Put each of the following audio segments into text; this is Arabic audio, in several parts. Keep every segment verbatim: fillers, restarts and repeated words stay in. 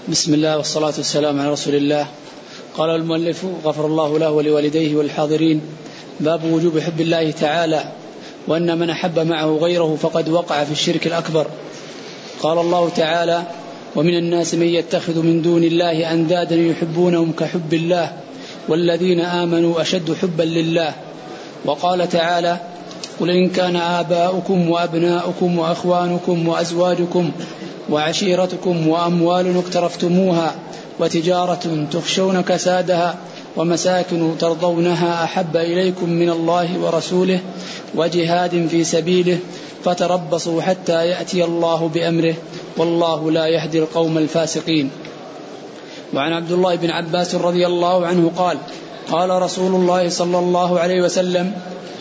بسم الله والصلاة والسلام على رسول الله. قال المؤلف غفر الله له ولوالديه والحاضرين: باب وجوب حب الله تعالى، وأن من أحب معه غيره فقد وقع في الشرك الأكبر. قال الله تعالى: ومن الناس من يتخذ من دون الله أندادا يحبونهم كحب الله والذين آمنوا أشد حبا لله. وقال تعالى: قل إن كان آباؤكم وأبناؤكم وأخوانكم وأزواجكم وعشيرتكم وأموال اقترفتموها وتجارة تخشون كسادها ومساكن ترضونها أحب إليكم من الله ورسوله وجهاد في سبيله فتربصوا حتى يأتي الله بأمره والله لا يهدي القوم الفاسقين. وعن عبد الله بن عباس رضي الله عنه قال: قال رسول الله صلى الله عليه وسلم: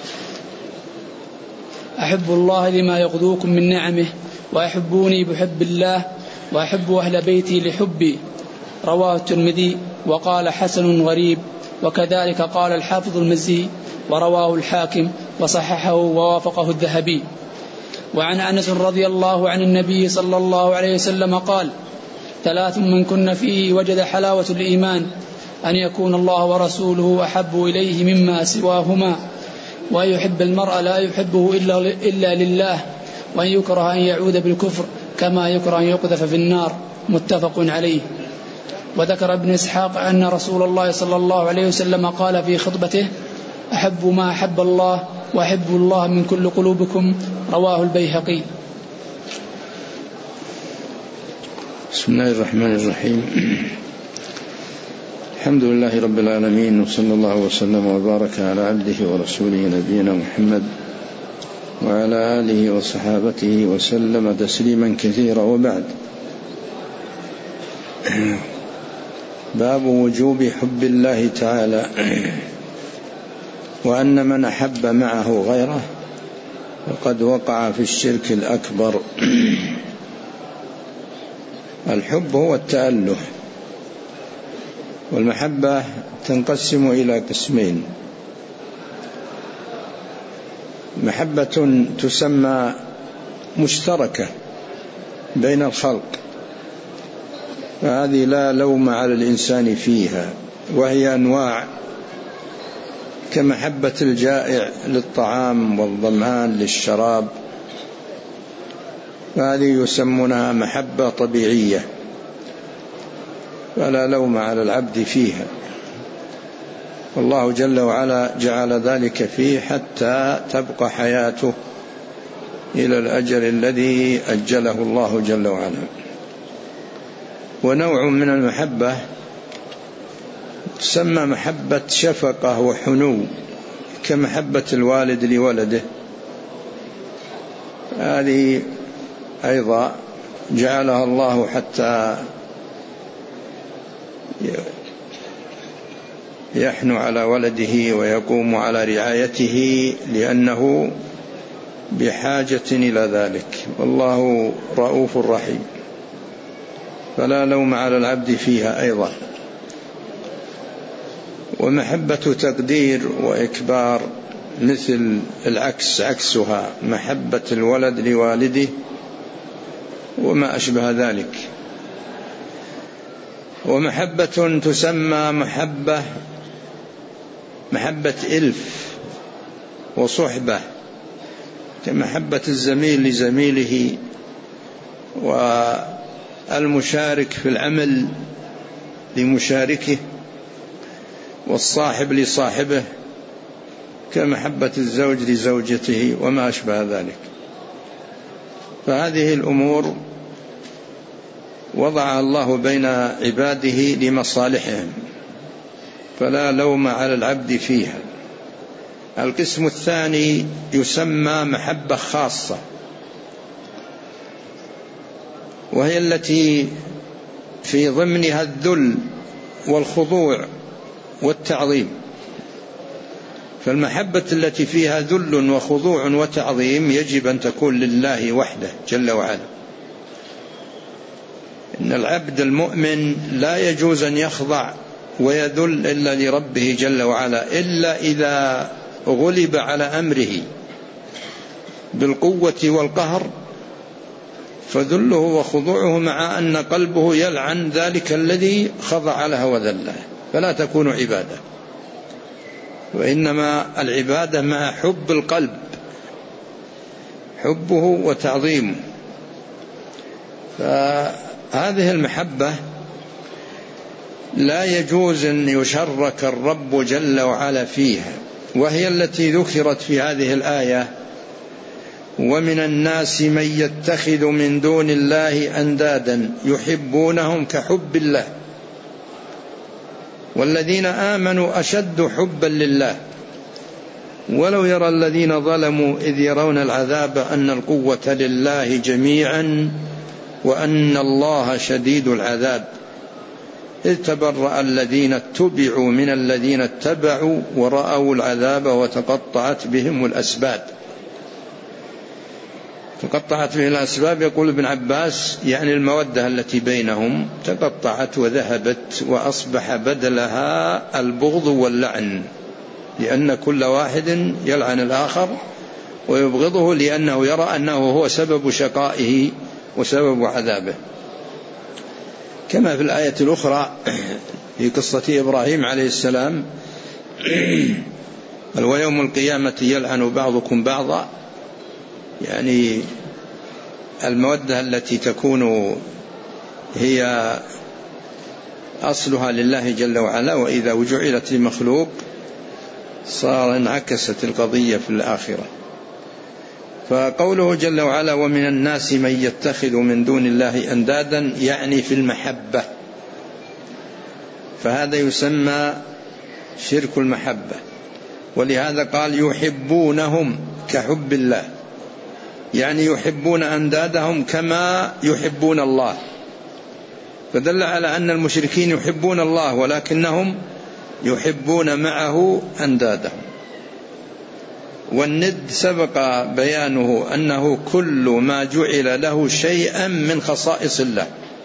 أحب الله لما يغدوكم من نعمه، وأحبوني بحب الله، وأحب أهل بيتي لحبي. رواه الترمذي وقال حسن غريب، وكذلك قال الحافظ المزي، ورواه الحاكم وصححه ووافقه الذهبي. وعن أنس رضي الله عن النبي صلى الله عليه وسلم قال: ثلاث من كن فيه وجد حلاوة الإيمان: أن يكون الله ورسوله أحب إليه مما سواهما، وأن يحب المرء لا يحبه إلا, إلا لله، وأن يكره أن يعود بالكفر كما يكره أن يقذف في النار. متفق عليه. وذكر ابن إسحاق أن رسول الله صلى الله عليه وسلم قال في خطبته: أحب ما أحب الله وأحب الله من كل قلوبكم. رواه البيهقي. بسم الله الرحمن الرحيم. الحمد لله رب العالمين، وصلى الله وسلم وبارك على عبده ورسوله نبينا محمد وعلى آله وصحابته وسلم تسليما كثيرا. وبعد، باب وجوب حب الله تعالى، وأن من أحب معه غيره وقد وقع في الشرك الأكبر. الحب هو التأله، والمحبة تنقسم إلى قسمين: محبة تسمى مشتركة بين الخلق، فهذه لا لوم على الإنسان فيها، وهي أنواع كمحبة الجائع للطعام والظمآن للشراب، فهذه يسمونها محبة طبيعية فلا لوم على العبد فيها، والله جل وعلا جعل ذلك فيه حتى تبقى حياته إلى الأجل الذي أجله الله جل وعلا. ونوع من المحبة تسمى محبة شفقة وحنو، كمحبة الوالد لولده، هذه أيضا جعلها الله حتى يحنو على ولده ويقوم على رعايته، لأنه بحاجة إلى ذلك، والله رؤوف رحيم، فلا لوم على العبد فيها أيضا. ومحبة تقدير وإكبار مثل العكس عكسها، محبة الولد لوالده وما أشبه ذلك. ومحبة تسمى محبة محبة إلف وصحبة، كمحبة الزميل لزميله، والمشارك في العمل لمشاركه، والصاحب لصاحبه، كمحبة الزوج لزوجته وما أشبه ذلك. فهذه الأمور وضعها الله بين عباده لمصالحهم، فلا لوم على العبد فيها. القسم الثاني يسمى محبة خاصة، وهي التي في ضمنها الذل والخضوع والتعظيم. فالمحبة التي فيها ذل وخضوع وتعظيم يجب أن تكون لله وحده جل وعلا. إن العبد المؤمن لا يجوز أن يخضع ويذل إلا لربه جل وعلا، إلا إذا غلب على أمره بالقوة والقهر فذله وخضوعه مع أن قلبه يلعن ذلك الذي خضع له وذله، فلا تكون عبادة، وإنما العبادة مع حب القلب، حبه وتعظيمه. فهذه المحبة لا يجوز أن يشرك الرب جل وعلا فيها، وهي التي ذكرت في هذه الآية: ومن الناس من يتخذ من دون الله أندادا يحبونهم كحب الله والذين آمنوا أشد حبا لله ولو يرى الذين ظلموا إذ يرون العذاب أن القوة لله جميعا وأن الله شديد العذاب إذ تبرأ الذين اتبعوا من الذين اتبعوا ورأوا العذاب وتقطعت بهم الأسباب. تقطعت بهم الأسباب يقول ابن عباس يعني المودة التي بينهم تقطعت وذهبت، وأصبح بدلها البغض واللعن، لأن كل واحد يلعن الآخر ويبغضه لأنه يرى أنه هو سبب شقائه وسبب عذابه، كما في الآية الأخرى في قصة إبراهيم عليه السلام: ويوم القيامة يلعن بعضكم بعضا، يعني المودة التي تكون هي أصلها لله جل وعلا، وإذا جعلت لمخلوق صار انعكست القضية في الآخرة. فقوله جل وعلا: ومن الناس من يتخذ من دون الله أندادا، يعني في المحبة، فهذا يسمى شرك المحبة، ولهذا قال يحبونهم كحب الله، يعني يحبون أندادهم كما يحبون الله، فدل على أن المشركين يحبون الله ولكنهم يحبون معه أندادهم. والند سبق بيانه أنه كل ما جعل له شيئا من خصائص الله،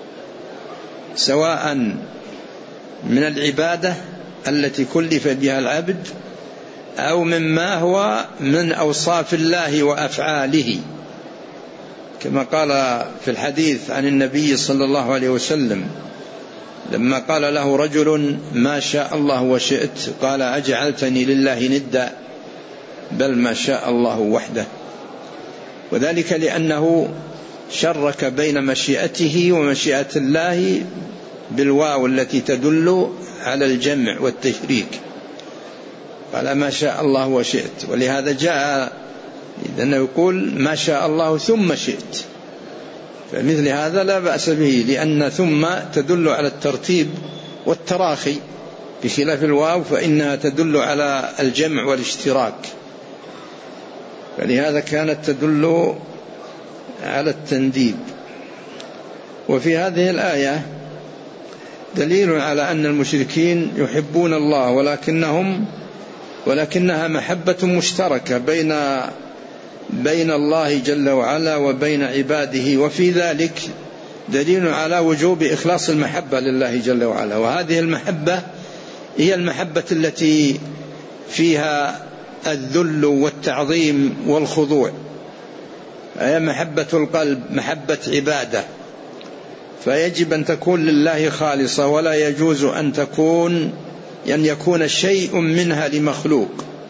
سواء من العبادة التي كلف بها العبد أو مما هو من أوصاف الله وأفعاله، كما قال في الحديث عن النبي صلى الله عليه وسلم لما قال له رجل: ما شاء الله وشئت، قال: أجعلتني لله ندا؟ بل ما شاء الله وحده. وذلك لأنه شرك بين مشيئته ومشيئة الله بالواو التي تدل على الجمع والتشريك، قال: ما شاء الله وشئت. ولهذا جاء لأنه يقول: ما شاء الله ثم شئت، فمثل هذا لا بأس به، لأن ثم تدل على الترتيب والتراخي، بخلاف الواو فإنها تدل على الجمع والاشتراك، فلهذا كانت تدل على التنديب. وفي هذه الآية دليل على أن المشركين يحبون الله، ولكنهم ولكنها محبة مشتركة بين بين الله جل وعلا وبين عباده، وفي ذلك دليل على وجوب إخلاص المحبة لله جل وعلا. وهذه المحبة هي المحبة التي فيها الذل والتعظيم والخضوع، هي محبة القلب، محبة عبادة، فيجب أن تكون لله خالصة، ولا يجوز أن تكون أن يكون شيء منها لمخلوق،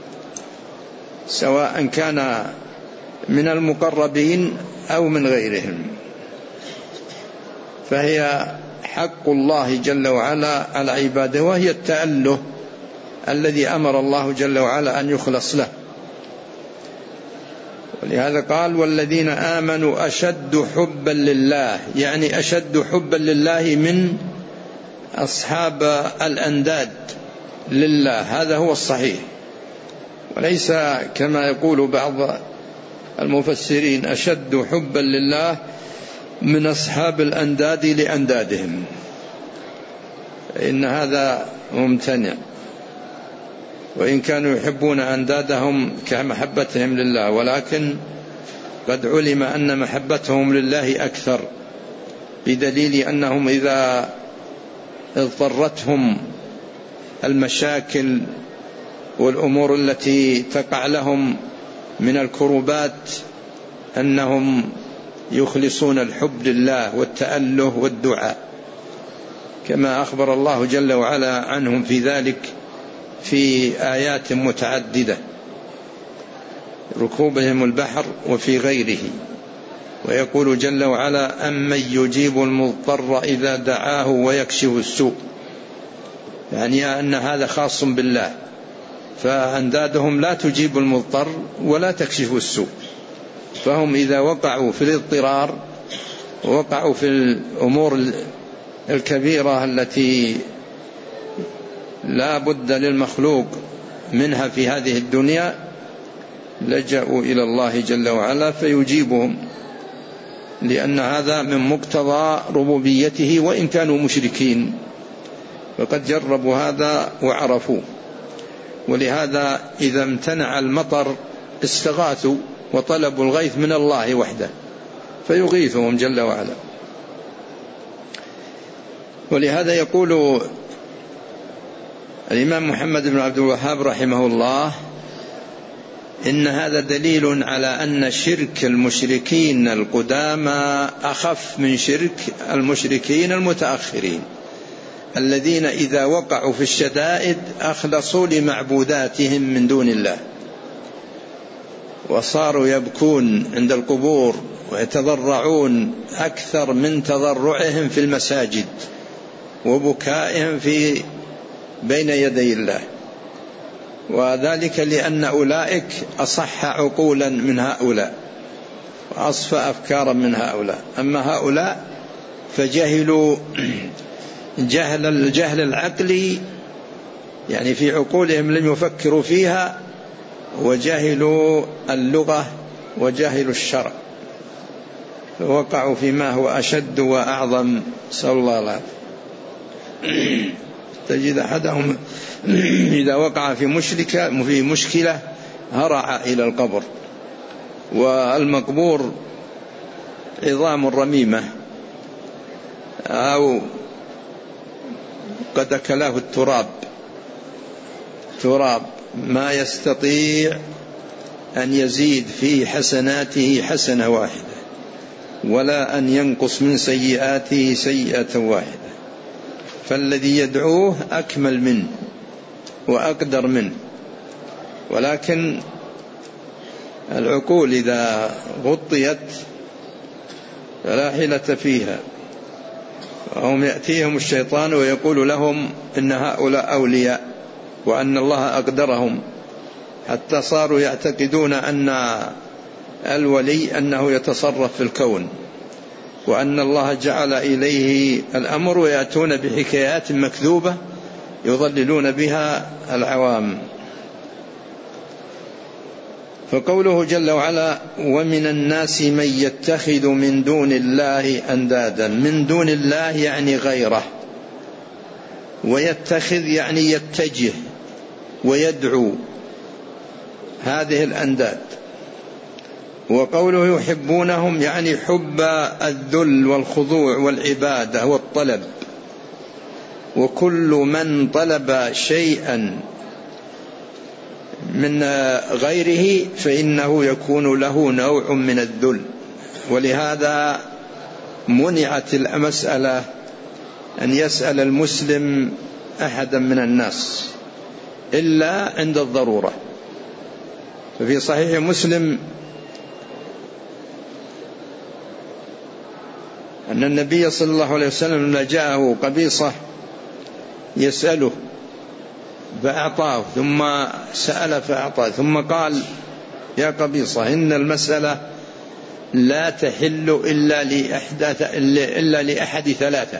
سواء كان من المقربين أو من غيرهم، فهي حق الله جل وعلا على عباده، وهي التأله الذي أمر الله جل وعلا أن يخلص له. ولهذا قال: والذين آمنوا أشد حبا لله، يعني أشد حبا لله من أصحاب الأنداد لله، هذا هو الصحيح، وليس كما يقول بعض المفسرين أشد حبا لله من أصحاب الأنداد لأندادهم، إن هذا ممتنع، وإن كانوا يحبون أندادهم كمحبتهم لله، ولكن قد علم أن محبتهم لله أكثر، بدليل أنهم إذا اضطرتهم المشاكل والأمور التي تقع لهم من الكروبات أنهم يخلصون الحب لله والتأله والدعاء، كما أخبر الله جل وعلا عنهم في ذلك في آيات متعددة، ركوبهم البحر وفي غيره. ويقول جل وعلا: أمن يجيب المضطر إذا دعاه ويكشف السوء، يعني أن هذا خاص بالله، فأندادهم لا تجيب المضطر ولا تكشف السوء، فهم إذا وقعوا في الاضطرار ووقعوا في الأمور الكبيرة التي لا بد للمخلوق منها في هذه الدنيا لجأوا إلى الله جل وعلا فيجيبهم، لأن هذا من مقتضى ربوبيته وإن كانوا مشركين، فقد جربوا هذا وعرفوه. ولهذا إذا امتنع المطر استغاثوا وطلبوا الغيث من الله وحده فيغيثهم جل وعلا. ولهذا يقول الإمام محمد بن عبد الوهاب رحمه الله: إن هذا دليل على أن شرك المشركين القدامى أخف من شرك المشركين المتأخرين، الذين إذا وقعوا في الشدائد أخلصوا لمعبوداتهم من دون الله، وصاروا يبكون عند القبور ويتضرعون أكثر من تضرعهم في المساجد وبكائهم في بين يدي الله، وذلك لأن أولئك أصح عقولا من هؤلاء وأصفى أفكارا من هؤلاء. أما هؤلاء فجهلوا جهل الجهل العقلي، يعني في عقولهم لم يفكروا فيها، وجهلوا اللغة وجهلوا الشرع، فوقعوا فيما هو أشد وأعظم، صلى الله عليه وسلم. تجد أحدهم إذا وقع في مشركة في مشكلة هرع إلى القبر، والمقبور عظام رميمة أو قد أكله التراب تراب ما يستطيع أن يزيد في حسناته حسنة واحدة ولا أن ينقص من سيئاته سيئة واحدة، فالذي يدعوه أكمل منه وأقدر منه. ولكن العقول إذا غطيت فلا حيلة فيها، وهم يأتيهم الشيطان ويقول لهم إن هؤلاء أولياء وأن الله أقدرهم، حتى صاروا يعتقدون أن الولي أنه يتصرف في الكون وأن الله جعل إليه الأمر، ويأتون بحكايات مكذوبة يضللون بها العوام. فقوله جل وعلا: ومن الناس من يتخذ من دون الله أندادا، من دون الله يعني غيره، ويتخذ يعني يتجه ويدعو هذه الأنداد. وقوله يحبونهم يعني حب الذل والخضوع والعبادة والطلب، وكل من طلب شيئا من غيره فإنه يكون له نوع من الذل. ولهذا منعت المسألة أن يسأل المسلم أحدا من الناس إلا عند الضرورة. ففي صحيح مسلم أن النبي صلى الله عليه وسلم لما جاءه قبيصة يسأله فأعطاه، ثم سأل فأعطاه، ثم قال: يا قبيصة، إن المسألة لا تحل إلا لأحد إلا لأحد ثلاثة: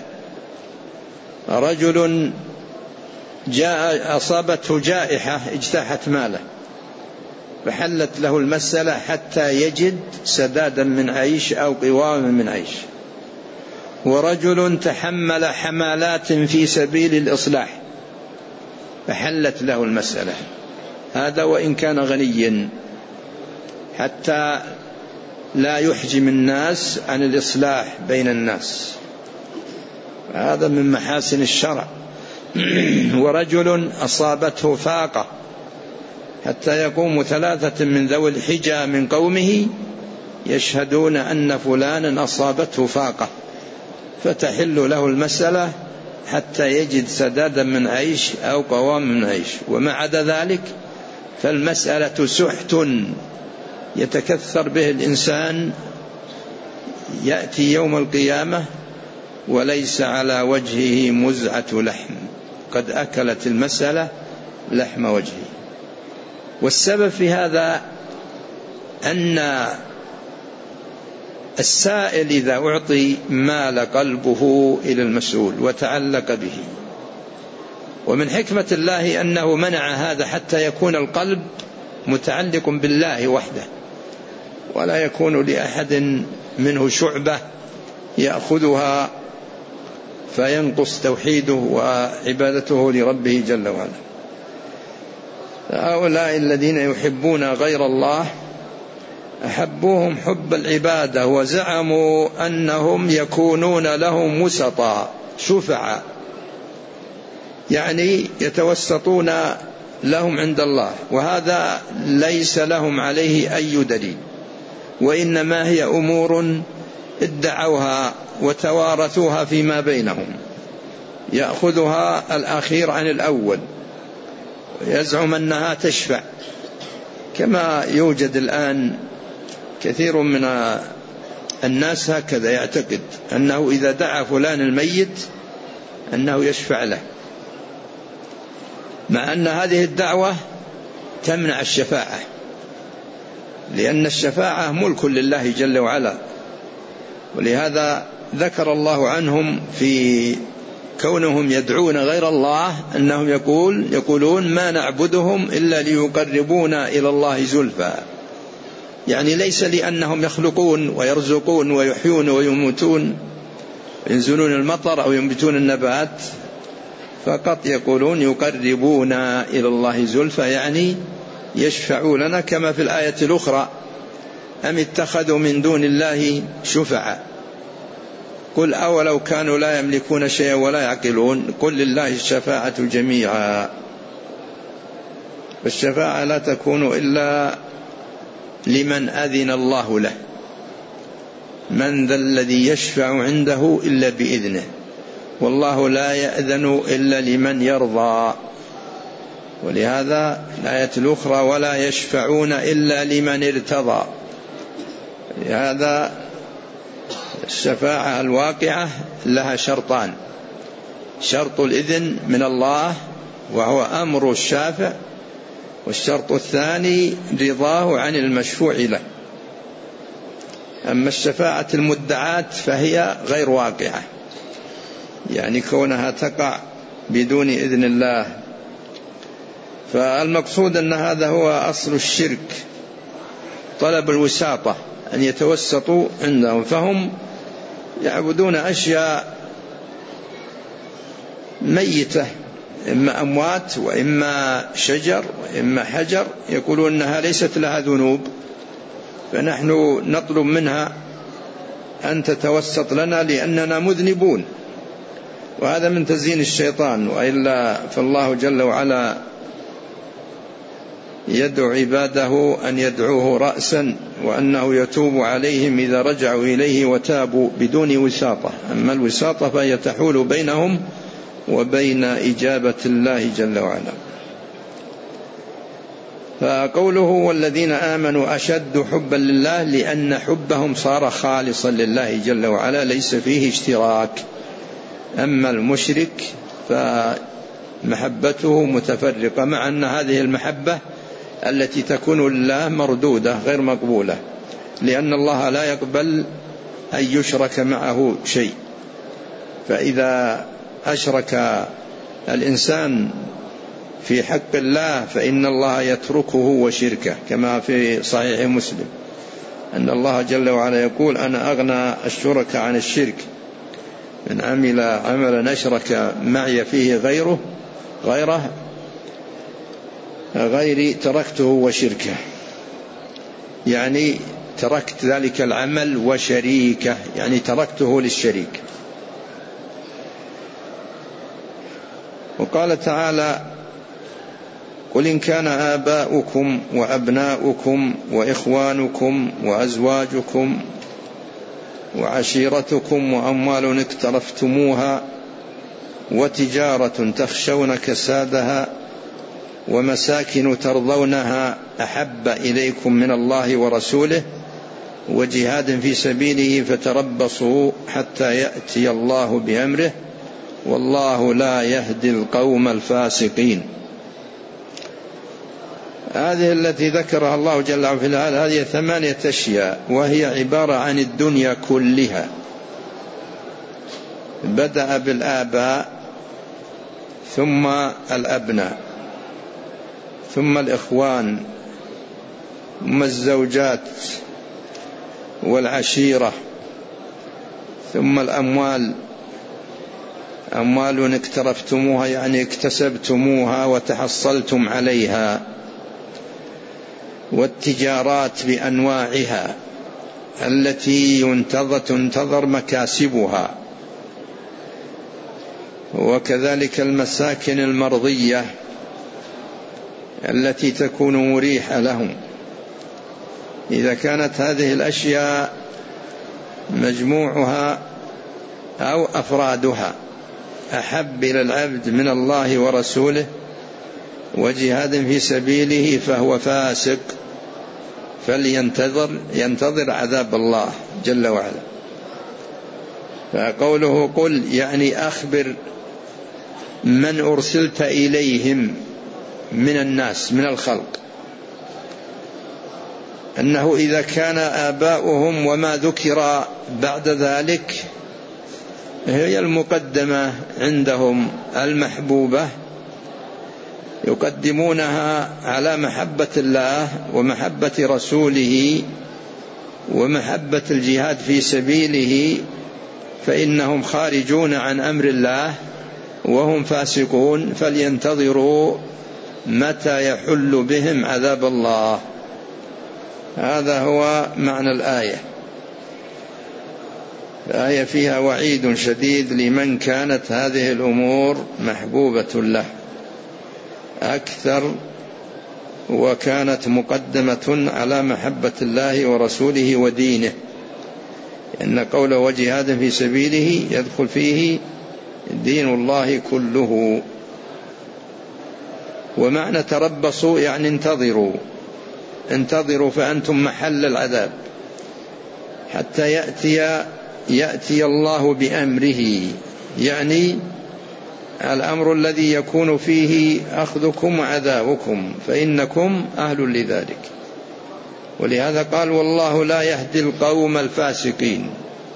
رجل جاء أصابته جائحة اجتاحت ماله فحلت له المسألة حتى يجد سدادا من عيش أو قواما من عيش، ورجل تحمل حمالات في سبيل الإصلاح فحلت له المسألة، هذا وإن كان غنيا، حتى لا يحجم الناس عن الإصلاح بين الناس، هذا من محاسن الشرع. ورجل أصابته فاقة حتى يقوم ثلاثة من ذوي الحجى من قومه يشهدون أن فلانا أصابته فاقة فتحل له المسألة حتى يجد سدادا من عيش أو قوام من عيش، وما عدا ذلك فالمسألة سحت يتكثر به الإنسان، يأتي يوم القيامة وليس على وجهه مزعة لحم، قد أكلت المسألة لحم وجهه. والسبب في هذا أن السائل إذا أعطي مال قلبه إلى المسؤول وتعلق به، ومن حكمة الله أنه منع هذا حتى يكون القلب متعلق بالله وحده، ولا يكون لأحد منه شعبة يأخذها فينقص توحيده وعبادته لربه جل وعلا. هؤلاء الذين يحبون غير الله أحبوهم حب العبادة، وزعموا أنهم يكونون لهم وسطاء شفعاء، يعني يتوسطون لهم عند الله، وهذا ليس لهم عليه أي دليل، وإنما هي أمور ادعوها وتوارثوها فيما بينهم، يأخذها الأخير عن الأول ويزعم أنها تشفع، كما يوجد الآن كثير من الناس هكذا يعتقد أنه إذا دعا فلان الميت أنه يشفع له، مع أن هذه الدعوة تمنع الشفاعة، لأن الشفاعة ملك لله جل وعلا. ولهذا ذكر الله عنهم في كونهم يدعون غير الله أنهم يقول يقولون ما نعبدهم إلا ليقربونا إلى الله زلفى، يعني ليس لأنهم يخلقون ويرزقون ويحيون ويموتون ينزلون المطر أو ينبتون النبات، فقط يقولون يقربونا إلى الله زلفى، يعني يشفعوا لنا، كما في الآية الأخرى أم اتخذوا من دون الله شفعاء قل أولو كانوا لا يملكون شيئا ولا يعقلون قل لله الشفاعة جميعا. والشفاعة لا تكون إلا لمن أذن الله له، من ذا الذي يشفع عنده إلا بإذنه، والله لا يأذن إلا لمن يرضى. ولهذا الآية الأخرى ولا يشفعون إلا لمن ارتضى. لهذا الشفاعة الواقعة لها شرطان: شرط الإذن من الله وهو أمر الشافع، والشرط الثاني رضاه عن المشفوع له. أما الشفاعة المدعاة فهي غير واقعة، يعني كونها تقع بدون إذن الله. فالمقصود أن هذا هو أصل الشرك، طلب الوساطة، أن يتوسطوا عندهم، فهم يعبدون أشياء ميتة، إما أموات وإما شجر وإما حجر، يقولون أنها ليست لها ذنوب، فنحن نطلب منها أن تتوسط لنا لأننا مذنبون، وهذا من تزيين الشيطان. وإلا فالله جل وعلا يدعو عباده أن يدعوه رأسا، وأنه يتوب عليهم إذا رجعوا إليه وتابوا بدون وساطة. أما الوساطة فهي تحول بينهم وبين إجابة الله جل وعلا. فقوله والذين آمنوا أشد حبا لله، لأن حبهم صار خالصا لله جل وعلا ليس فيه اشتراك. أما المشرك فمحبته متفرقة، مع أن هذه المحبة التي تكون لله مردودة غير مقبولة، لأن الله لا يقبل أن يشرك معه شيء. فإذا أشرك الإنسان في حق الله فإن الله يتركه وشركه، كما في صحيح مسلم أن الله جل وعلا يقول أنا أغنى الشرك عن الشرك، من عمل عملا أشرك معي فيه غيره غيره غيري تركته وشركه، يعني تركت ذلك العمل وشريكه، يعني تركته للشريك. وقال تعالى قل إن كان آباؤكم وأبناؤكم وإخوانكم وأزواجكم وعشيرتكم وأموال اقترفتموها وتجارة تخشون كسادها ومساكن ترضونها أحب إليكم من الله ورسوله وجهاد في سبيله فتربصوا حتى يأتي الله بأمره والله لا يهدي القوم الفاسقين. هذه التي ذكرها الله جل وعلا هذه ثمانية أشياء، وهي عبارة عن الدنيا كلها. بدأ بالآباء ثم الأبناء ثم الإخوان ثم الزوجات والعشيرة ثم الأموال، أموال اقترفتموها يعني اكتسبتموها وتحصلتم عليها، والتجارات بأنواعها التي ينتظر تنتظر مكاسبها، وكذلك المساكن المرضية التي تكون مريحة لهم. إذا كانت هذه الأشياء مجموعها أو أفرادها أحب إلى العبد من الله ورسوله وجهاد في سبيله فهو فاسق، فلينتظر ينتظر عذاب الله جل وعلا. فقوله قل يعني أخبر من أرسلت إليهم من الناس من الخلق أنه إذا كان آباؤهم وما ذكر بعد ذلك هي المقدمة عندهم المحبوبة يقدمونها على محبة الله ومحبة رسوله ومحبة الجهاد في سبيله، فإنهم خارجون عن أمر الله وهم فاسقون، فلينتظروا متى يحل بهم عذاب الله. هذا هو معنى الآية. الآية فيها وعيد شديد لمن كانت هذه الأمور محبوبة له أكثر وكانت مقدمة على محبة الله ورسوله ودينه، إن قوله وجهاد في سبيله يدخل فيه دين الله كله. ومعنى تربصوا يعني انتظروا انتظروا فأنتم محل العذاب حتى يأتي يأتي الله بأمره، يعني الأمر الذي يكون فيه أخذكم وعذابكم، فإنكم أهل لذلك. ولهذا قال والله لا يهدي القوم الفاسقين،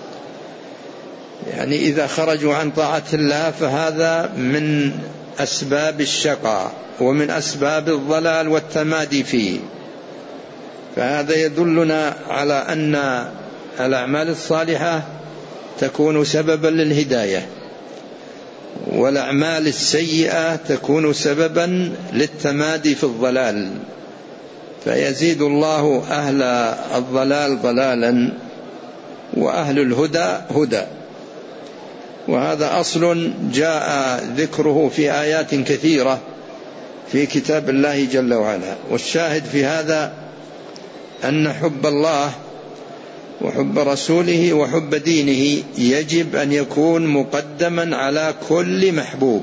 يعني إذا خرجوا عن طاعة الله فهذا من أسباب الشقاء ومن أسباب الضلال والتمادي فيه. فهذا يدلنا على أن الأعمال الصالحة تكون سببا للهداية، والأعمال السيئة تكون سببا للتمادي في الضلال، فيزيد الله أهل الضلال ضلالا وأهل الهدى هدى. وهذا أصل جاء ذكره في آيات كثيرة في كتاب الله جل وعلا. والشاهد في هذا أن حب الله وحب رسوله وحب دينه يجب أن يكون مقدما على كل محبوب،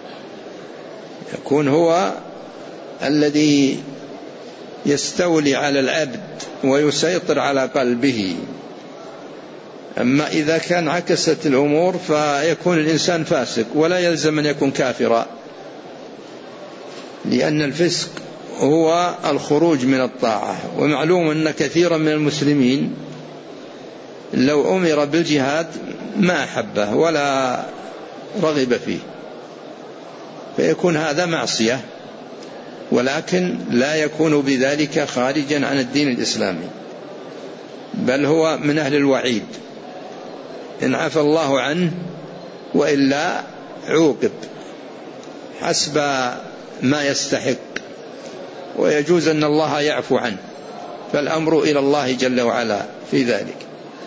يكون هو الذي يستولي على العبد ويسيطر على قلبه. أما إذا كان عكست الأمور فيكون الإنسان فاسق، ولا يلزم أن يكون كافرا، لأن الفسق هو الخروج من الطاعة. ومعلوم أن كثيرا من المسلمين لو أمر بالجهاد ما أحبه ولا رغب فيه، فيكون هذا معصية، ولكن لا يكون بذلك خارجا عن الدين الإسلامي، بل هو من أهل الوعيد إن عفى الله عنه، وإلا عوقب حسب ما يستحق، ويجوز أن الله يعفو عنه، فالأمر إلى الله جل وعلا في ذلك.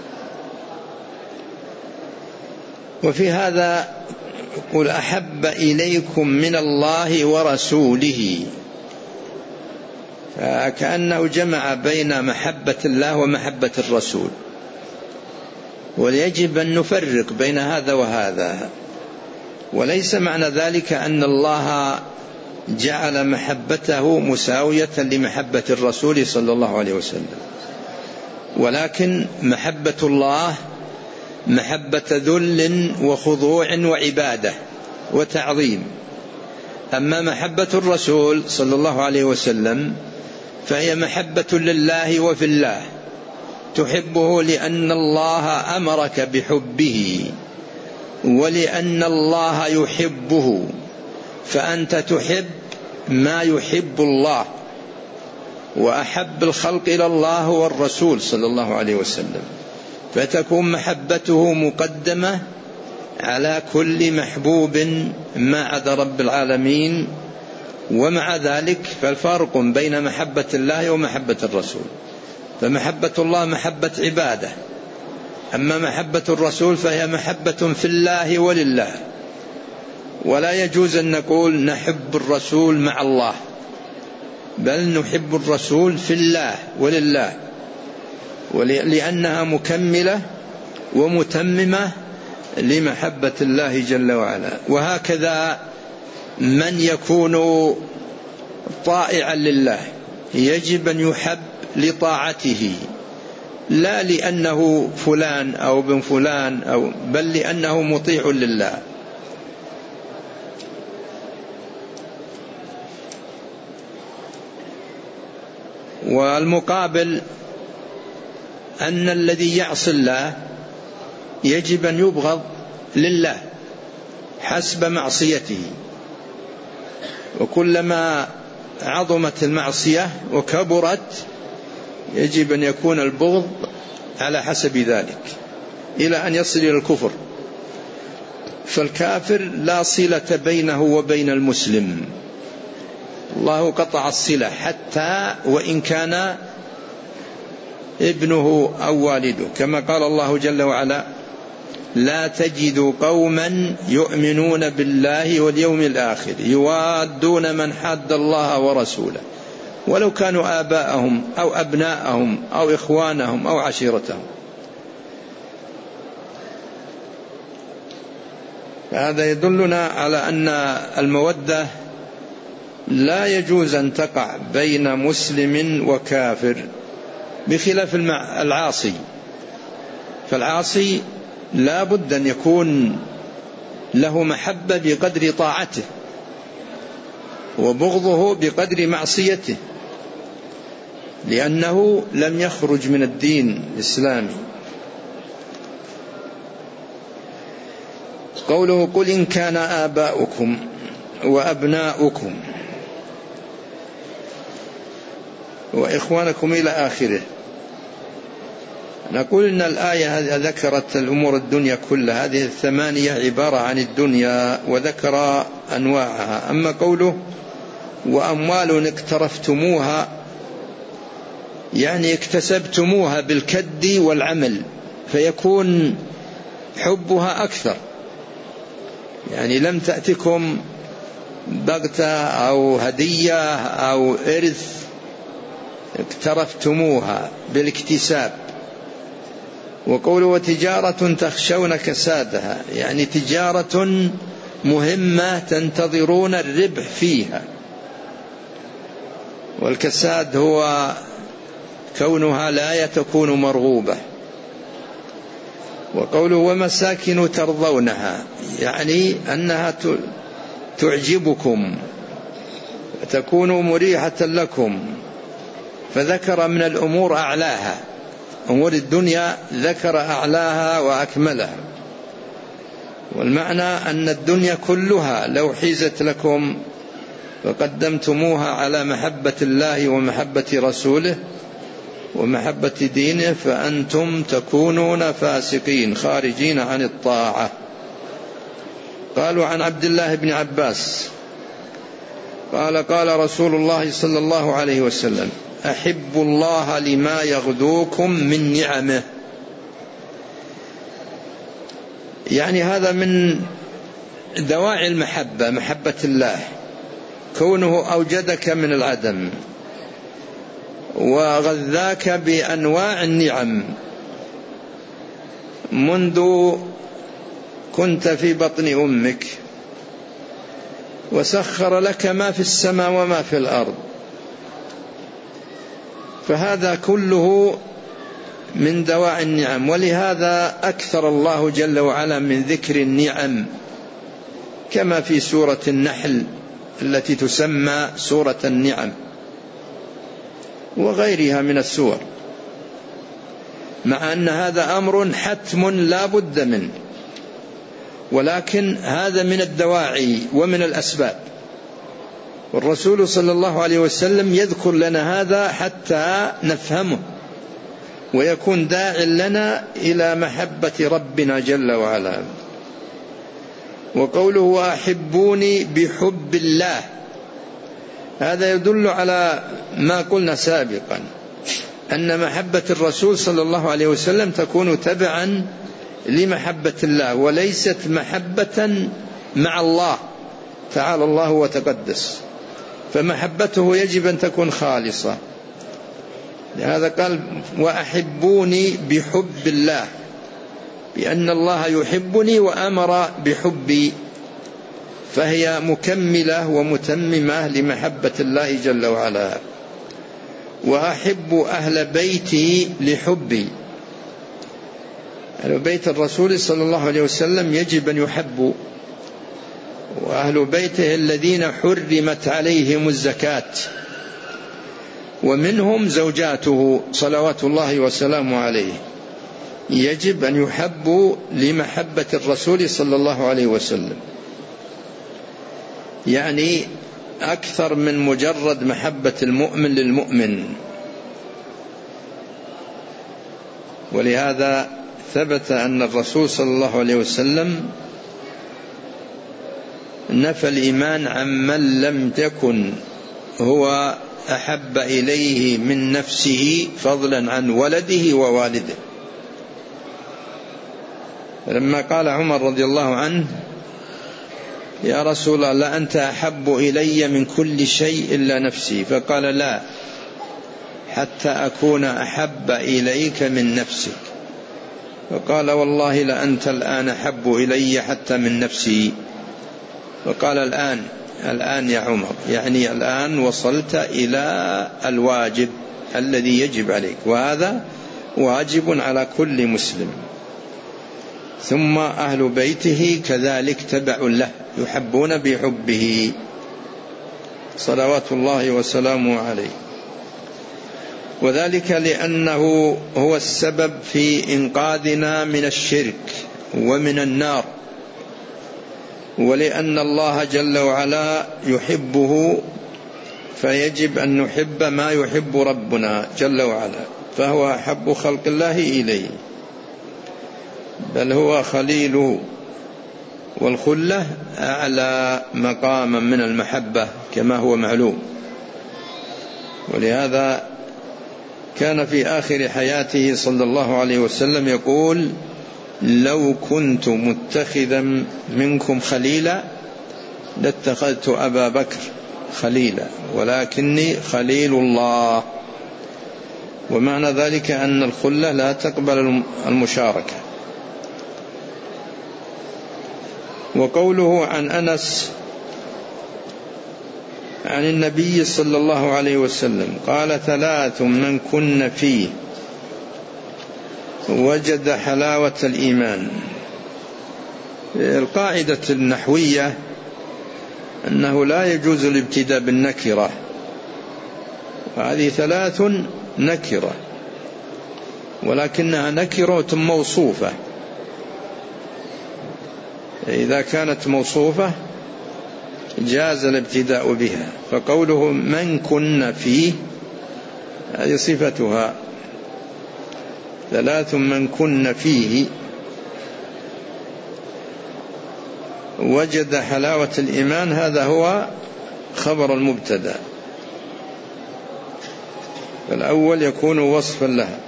وفي هذا قل أحب إليكم من الله ورسوله، كأنه جمع بين محبة الله ومحبة الرسول، ويجب أن نفرق بين هذا وهذا. وليس معنى ذلك أن الله جعل محبته مساوية لمحبة الرسول صلى الله عليه وسلم، ولكن محبة الله محبة ذل وخضوع وعبادة وتعظيم. أما محبة الرسول صلى الله عليه وسلم فهي محبة لله وفي الله، تحبه لأن الله أمرك بحبه ولأن الله يحبه، فأنت تحب ما يحب الله، وأحب الخلق إلى الله والرسول صلى الله عليه وسلم، فتكون محبته مقدمة على كل محبوب ما عدا رب العالمين. ومع ذلك فالفرق بين محبة الله ومحبة الرسول، فمحبة الله محبة عبادة، أما محبة الرسول فهي محبة في الله ولله. ولا يجوز أن نقول نحب الرسول مع الله، بل نحب الرسول في الله ولله، ولأنها مكملة ومتممة لمحبة الله جل وعلا. وهكذا من يكون طائعا لله يجب أن يحب لطاعته، لا لأنه فلان أو ابن فلان أو بل لأنه مطيع لله. والمقابل أن الذي يعصي الله يجب أن يبغض لله حسب معصيته، وكلما عظمت المعصية وكبرت يجب أن يكون البغض على حسب ذلك إلى أن يصل إلى الكفر. فالكافر لا صلة بينه وبين المسلم، الله قطع الصلة حتى وإن كان ابنه أو والده، كما قال الله جل وعلا: لا تجد قوما يؤمنون بالله واليوم الآخر يوادون من حاد الله ورسوله ولو كانوا آباءهم أو أبناءهم أو إخوانهم أو عشيرتهم. هذا يدلنا على أن المودة لا يجوز أن تقع بين مسلم وكافر، بخلاف العاصي. فالعاصي لا بد أن يكون له محبة بقدر طاعته وبغضه بقدر معصيته، لأنه لم يخرج من الدين الإسلامي. قوله: قل إن كان آباؤكم وأبناؤكم وإخوانكم إلى آخره. نقول إن الآية هذه ذكرت الأمور الدنيا كلها، هذه الثمانية عبارة عن الدنيا، وذكر أنواعها. أما قوله: وأموال اقترفتموها، يعني اكتسبتموها بالكد والعمل، فيكون حبها أكثر، يعني لم تأتكم بغتة أو هدية أو إرث، اقترفتموها بالاكتساب. وقوله: وتجارة تخشون كسادها، يعني تجارة مهمة تنتظرون الربح فيها، والكساد هو كونها لا تكون مرغوبة. وقوله: ومساكن ترضونها، يعني أنها تعجبكم وتكون مريحة لكم، فذكر من الأمور أعلاها، أمور الدنيا ذكر أعلاها وأكملها. والمعنى أن الدنيا كلها لو حيزت لكم فقدمتموها على محبة الله ومحبة رسوله ومحبة دينه، فأنتم تكونون فاسقين خارجين عن الطاعة. قالوا عن عبد الله بن عباس قال: قال رسول الله صلى الله عليه وسلم: أحب الله لما يغدوكم من نعمه. يعني هذا من دواعي المحبة، محبة الله، كونه أوجدك من العدم وغذاك بأنواع النعم منذ كنت في بطن أمك، وسخر لك ما في السماء وما في الأرض، فهذا كله من دواعي النعم. ولهذا أكثر الله جل وعلا من ذكر النعم، كما في سورة النحل التي تسمى سورة النعم وغيرها من السور، مع أن هذا أمر حتم لا بد منه، ولكن هذا من الدواعي ومن الأسباب. والرسول صلى الله عليه وسلم يذكر لنا هذا حتى نفهمه ويكون داع لنا إلى محبة ربنا جل وعلا. وقوله وأحبوني بحب الله، هذا يدل على ما قلنا سابقا، أن محبة الرسول صلى الله عليه وسلم تكون تبعا لمحبة الله، وليست محبة مع الله تعالى الله وتقدس، فمحبته يجب أن تكون خالصة. لهذا قال وأحبوني بحب الله، بأن الله يحبني وأمر بحبي، فهي مكملة ومتممة لمحبة الله جل وعلا. وأحب أهل بيتي لحبي، أهل بيت الرسول صلى الله عليه وسلم يجب أن يحبوا، وأهل بيته الذين حرمت عليهم الزكاة، ومنهم زوجاته صلوات الله وسلامه عليه، يجب أن يحبوا لمحبة الرسول صلى الله عليه وسلم، يعني أكثر من مجرد محبة المؤمن للمؤمن. ولهذا ثبت أن الرسول صلى الله عليه وسلم نفى الإيمان عمن لم تكن هو أحب إليه من نفسه فضلا عن ولده ووالده. لما قال عمر رضي الله عنه يا رسول الله أنت أحب إلي من كل شيء إلا نفسي، فقال لا، حتى أكون أحب إليك من نفسك. فقال والله لأنت الآن أحب إلي حتى من نفسي. وقال الآن الآن يا عمر، يعني الآن وصلت إلى الواجب الذي يجب عليك، وهذا واجب على كل مسلم. ثم أهل بيته كذلك تبع له، يحبون بحبه صلوات الله وسلامه عليه، وذلك لأنه هو السبب في إنقاذنا من الشرك ومن النار، ولأن الله جل وعلا يحبه، فيجب أن نحب ما يحب ربنا جل وعلا، فهو أحب خلق الله إليه، بل هو خليله، والخلة أعلى مقاما من المحبة كما هو معلوم. ولهذا كان في آخر حياته صلى الله عليه وسلم يقول لو كنت متخذا منكم خليلا لاتخذت أبا بكر خليلا ولكني خليل الله. ومعنى ذلك أن الخلة لا تقبل المشاركة. وقوله عن أنس عن النبي صلى الله عليه وسلم قال ثلاث من كن فيه وجد حلاوة الإيمان. القاعدة النحوية أنه لا يجوز الابتداء بالنكرة، وهذه ثلاث نكرة ولكنها نكرة موصوفة، إذا كانت موصوفة جاز الابتداء بها. فقوله من كن فيه هذه صفتها، ثلاث من كن فيه وجد حلاوة الإيمان، هذا هو خبر المبتدأ، فالأول يكون وصفا لها.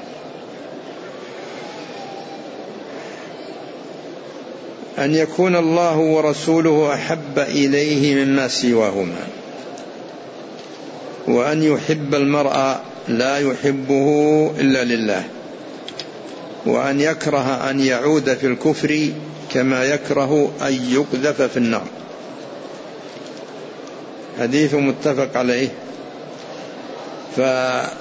أن يكون الله ورسوله أحب إليه مما سواهما، وأن يحب المرء لا يحبه إلا لله، وأن يكره أن يعود في الكفر كما يكره أن يقذف في النار. حديث متفق عليه. فهذا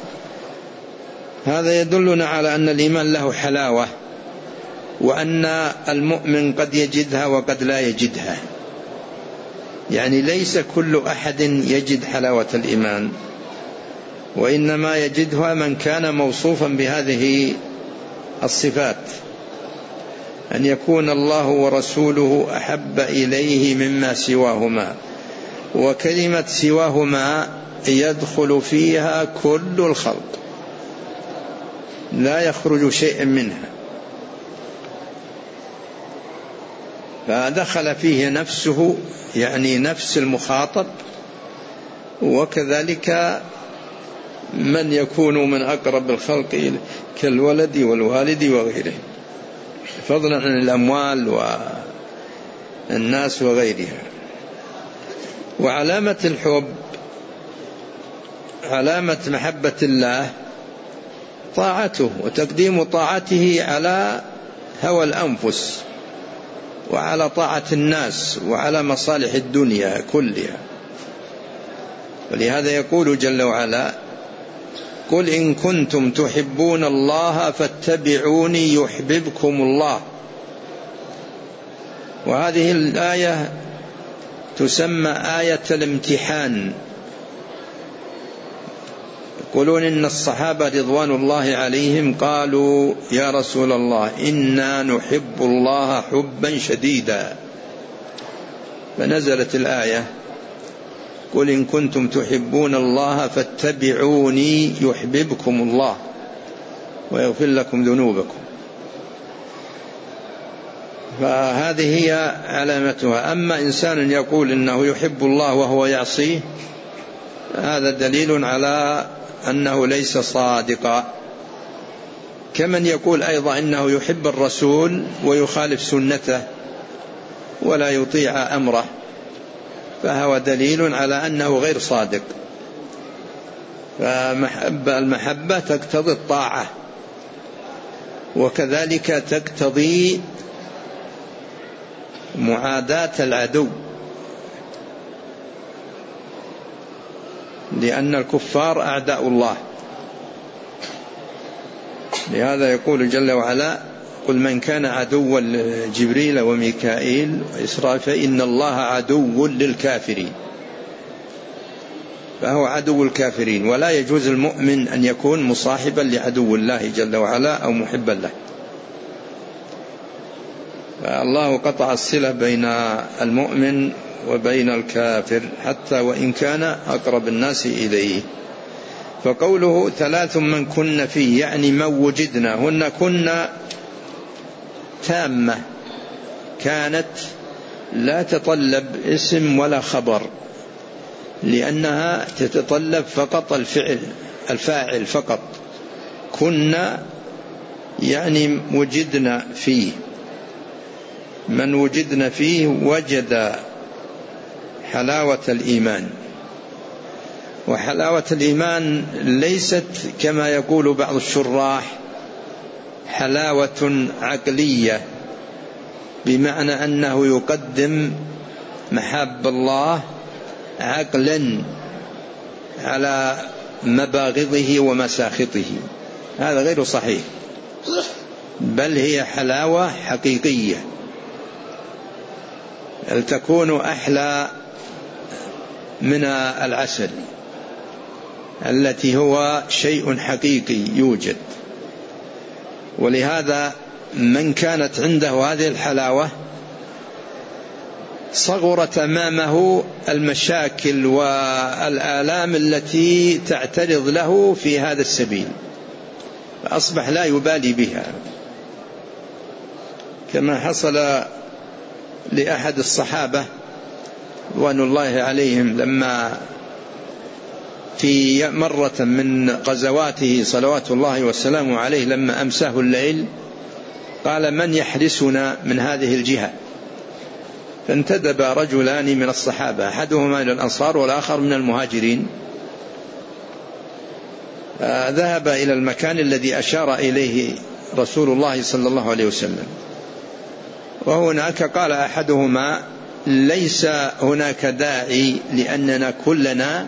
يدلنا على أن الإيمان له حلاوة، وأن المؤمن قد يجدها وقد لا يجدها، يعني ليس كل أحد يجد حلاوة الإيمان، وإنما يجدها من كان موصوفا بهذه الصفات، أن يكون الله ورسوله أحب إليه مما سواهما، وكلمة سواهما يدخل فيها كل الخلق لا يخرج شيء منها، فدخل فيه نفسه يعني نفس المخاطب، وكذلك من يكون من أقرب الخلق كالولد والوالد وغيره، فضلا عن الأموال والناس وغيرها. وعلامة الحب، علامة محبة الله طاعته وتقديم طاعته على هوى الأنفس وعلى طاعة الناس وعلى مصالح الدنيا كلها. ولهذا يقول جل وعلا: قل إن كنتم تحبون الله فاتبعوني يحببكم الله. وهذه الآية تسمى آية الامتحان. يقولون إن الصحابة رضوان الله عليهم قالوا: يا رسول الله إنا نحب الله حبا شديدا، فنزلت الآية: قل إن كنتم تحبون الله فاتبعوني يحببكم الله ويغفر لكم ذنوبكم. فهذه هي علامتها. أما إنسان يقول إنه يحب الله وهو يعصيه، هذا دليل على أنه ليس صادقا. كمن يقول أيضا إنه يحب الرسول ويخالف سنته ولا يطيع أمره، فهو دليل على أنه غير صادق. فالمحبة تقتضي الطاعة، وكذلك تقتضي معاداة العدو، لأن الكفار أعداء الله. لهذا يقول جل وعلا: قل من كان عدوا لجبريل وميكائيل وإسرافيل فإن الله عدو للكافرين. فهو عدو الكافرين، ولا يجوز المؤمن أن يكون مصاحبا لعدو الله جل وعلا أو محبا له. فالله قطع الصلة بين المؤمن وبين الكافر حتى وإن كان أقرب الناس إليه. فقوله ثلاث من كن فيه يعني من وجدنا، هن كنا تامة، كانت لا تطلب اسم ولا خبر، لأنها تتطلب فقط الفعل الفاعل فقط. كنا يعني وجدنا فيه، من وجدنا فيه وجد حلاوة الإيمان. وحلاوة الإيمان ليست كما يقول بعض الشراح حلاوة عقلية، بمعنى أنه يقدم محاب الله عقلا على مباغضه ومساخطه، هذا غير صحيح، بل هي حلاوة حقيقية، تكون أحلى من العسل التي هو شيء حقيقي يوجد. ولهذا من كانت عنده هذه الحلاوة صغرت أمامه المشاكل والآلام التي تعترض له في هذا السبيل، فأصبح لا يبالي بها، كما حصل لأحد الصحابة رضوان الله عليهم لما في مرة من غزواته صلوات الله والسلام عليه لما أمساه الليل قال: من يحرسنا من هذه الجهة؟ فانتدب رجلان من الصحابة، أحدهما إلى الأنصار والآخر من المهاجرين، ذهب إلى المكان الذي أشار إليه رسول الله صلى الله عليه وسلم. وهناك قال أحدهما: ليس هناك داعي لأننا كلنا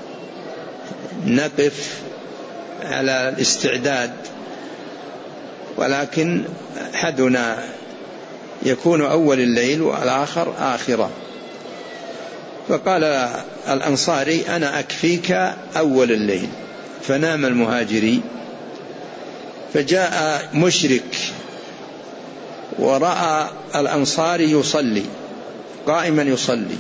نقف على الاستعداد، ولكن أحدنا يكون أول الليل والآخر آخره. فقال الأنصاري: أنا أكفيك أول الليل. فنام المهاجري، فجاء مشرك ورأى الأنصاري يصلي قائما يصلي،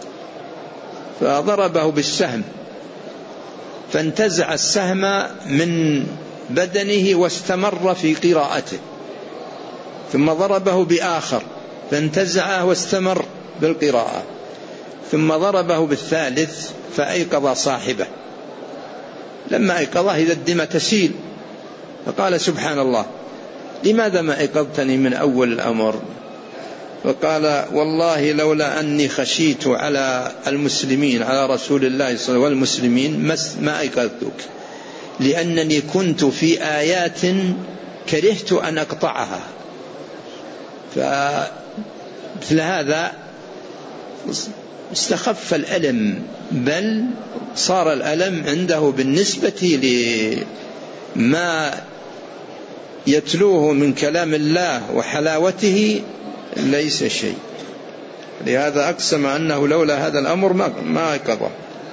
فضربه بالسهم، فانتزع السهم من بدنه واستمر في قراءته، ثم ضربه بآخر فانتزعه واستمر بالقراءة، ثم ضربه بالثالث فأيقظ صاحبه. لما أيقظه إذا الدمى تسيل، فقال: سبحان الله، لماذا ما أيقظتني من أول الأمر؟ فقال: والله لولا أني خشيت على المسلمين، على رسول الله صلى الله عليه وسلم والمسلمين، ما أيقظتك، لأنني كنت في آيات كرهت أن أقطعها. فمثل هذا استخف الألم، بل صار الألم عنده بالنسبة لما يتلوه من كلام الله وحلاوته ليس شيء. لهذا أقسم أنه لولا هذا الأمر ما أيقظه.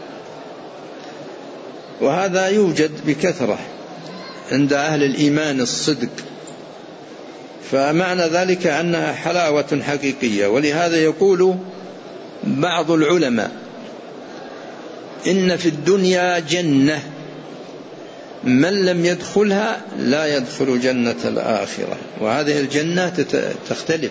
وهذا يوجد بكثرة عند أهل الإيمان الصدق، فمعنى ذلك أنها حلاوة حقيقية. ولهذا يقول بعض العلماء: إن في الدنيا جنة من لم يدخلها لا يدخل جنة الآخرة. وهذه الجنة تختلف،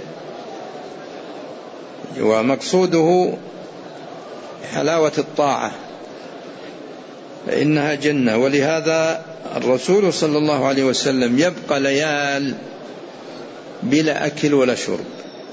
ومقصوده حلاوة الطاعة، فإنها جنة. ولهذا الرسول صلى الله عليه وسلم يبقى ليال بلا أكل ولا شرب،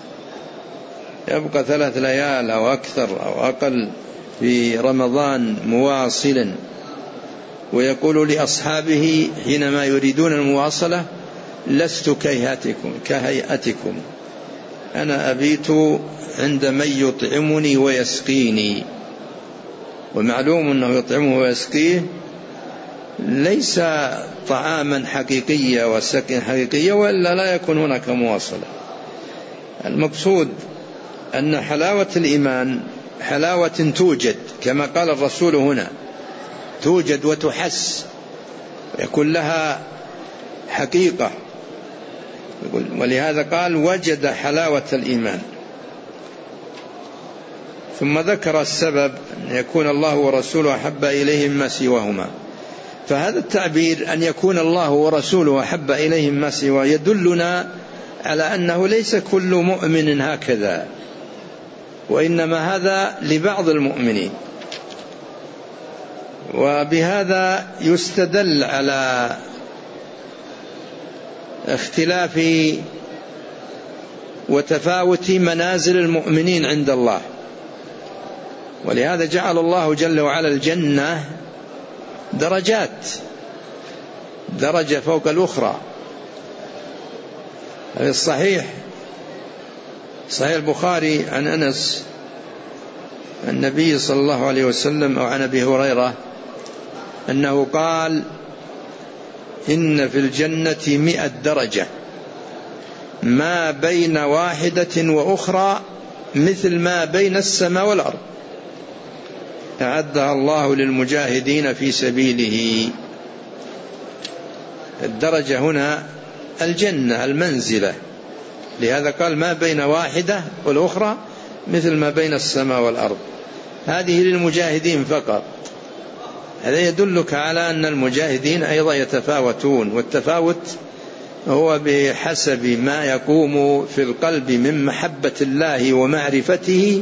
يبقى ثلاث ليال أو أكثر أو أقل في رمضان مواصلا، ويقول لأصحابه حينما يريدون المواصلة: لست كهيئتكم كهيئتكم أنا أبيت عند من يطعمني ويسقيني. ومعلوم أنه يطعمه ويسقيه ليس طعاما حقيقية وسقيا حقيقية، وإلا لا يكون هناك مواصلة. المقصود أن حلاوة الإيمان حلاوة توجد كما قال الرسول هنا، توجد وتحس ويكون لها حقيقة. ولهذا قال: وجد حلاوة الإيمان. ثم ذكر السبب أن يكون الله ورسوله أحب إليهم ما سواهما. فهذا التعبير أن يكون الله ورسوله أحب إليهم ما سواه يدلنا على أنه ليس كل مؤمن هكذا، وإنما هذا لبعض المؤمنين. وبهذا يستدل على اختلاف وتفاوت منازل المؤمنين عند الله. ولهذا جعل الله جل وعلا الجنة درجات، درجة فوق الأخرى. في الصحيح صحيح البخاري عن أنس النبي صلى الله عليه وسلم أو عن أبي هريرة أنه قال: إن في الجنة مئة درجة ما بين واحدة وأخرى مثل ما بين السماء والأرض، أعدها الله للمجاهدين في سبيله. الدرجة هنا الجنة، المنزلة. لهذا قال: ما بين واحدة والأخرى مثل ما بين السماء والأرض. هذه للمجاهدين فقط. هذا يدلك على أن المجاهدين أيضا يتفاوتون، والتفاوت هو بحسب ما يقوم في القلب من محبة الله ومعرفته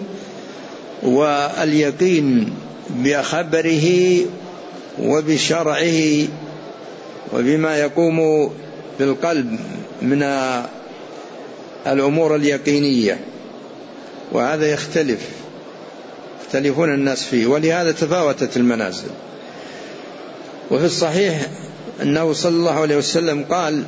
واليقين بخبره وبشرعه، وبما يقوم في القلب من الأمور اليقينية. وهذا يختلف، يختلفون الناس فيه. ولهذا تفاوتت المنازل. وفي الصحيح أنه صلى الله عليه وسلم قال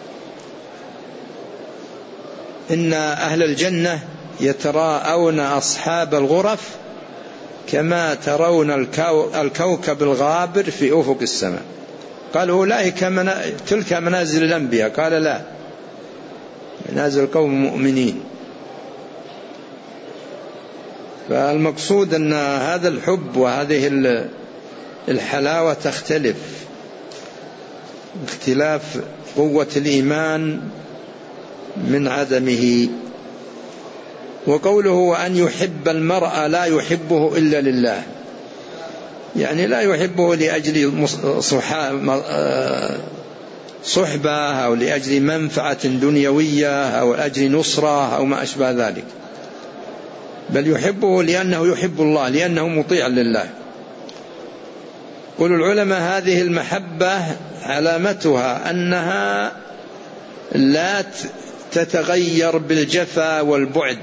إن أهل الجنة يتراءون أصحاب الغرف كما ترون الكوكب الغابر في أفق السماء. قال أولئك منا... تلك منازل الأنبياء. قال لا، منازل قوم مؤمنين. فالمقصود أن هذا الحب وهذه الحلاوة تختلف اختلاف قوة الإيمان من عدمه. وقوله وأن يحب المرء لا يحبه إلا لله، يعني لا يحبه لأجل صحبة أو لأجل منفعة دنيوية أو لأجل نصرة أو ما أشبه ذلك، بل يحبه لأنه يحب الله، لأنه مطيع لله. قل العلماء هذه المحبة علامتها أنها لا تتغير بالجفا والبعد،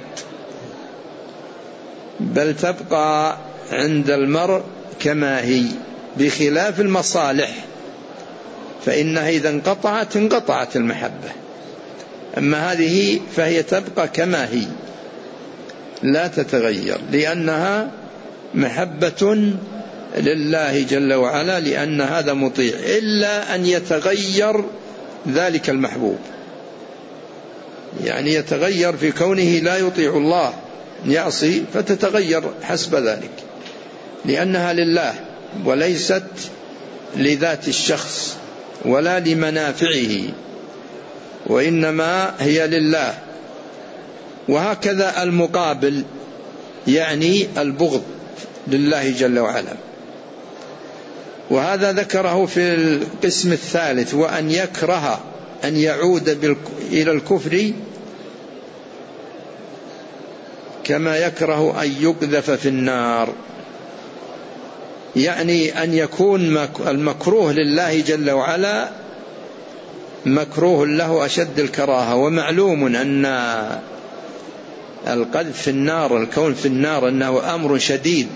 بل تبقى عند المرء كما هي، بخلاف المصالح فإنها إذا انقطعت انقطعت المحبة. أما هذه فهي تبقى كما هي لا تتغير، لأنها محبة لله جل وعلا، لأن هذا مطيع، إلا أن يتغير ذلك المحبوب، يعني يتغير في كونه لا يطيع الله، يعصي، فتتغير حسب ذلك، لأنها لله وليست لذات الشخص ولا لمنافعه، وإنما هي لله. وهكذا المقابل، يعني البغض لله جل وعلا. وهذا ذكره في القسم الثالث، وأن يكره أن يعود إلى الكفر كما يكره أن يقذف في النار، يعني أن يكون المكروه لله جل وعلا مكروه له أشد الكراهة. ومعلوم أن القذف في النار، الكون في النار، أنه أمر شديد،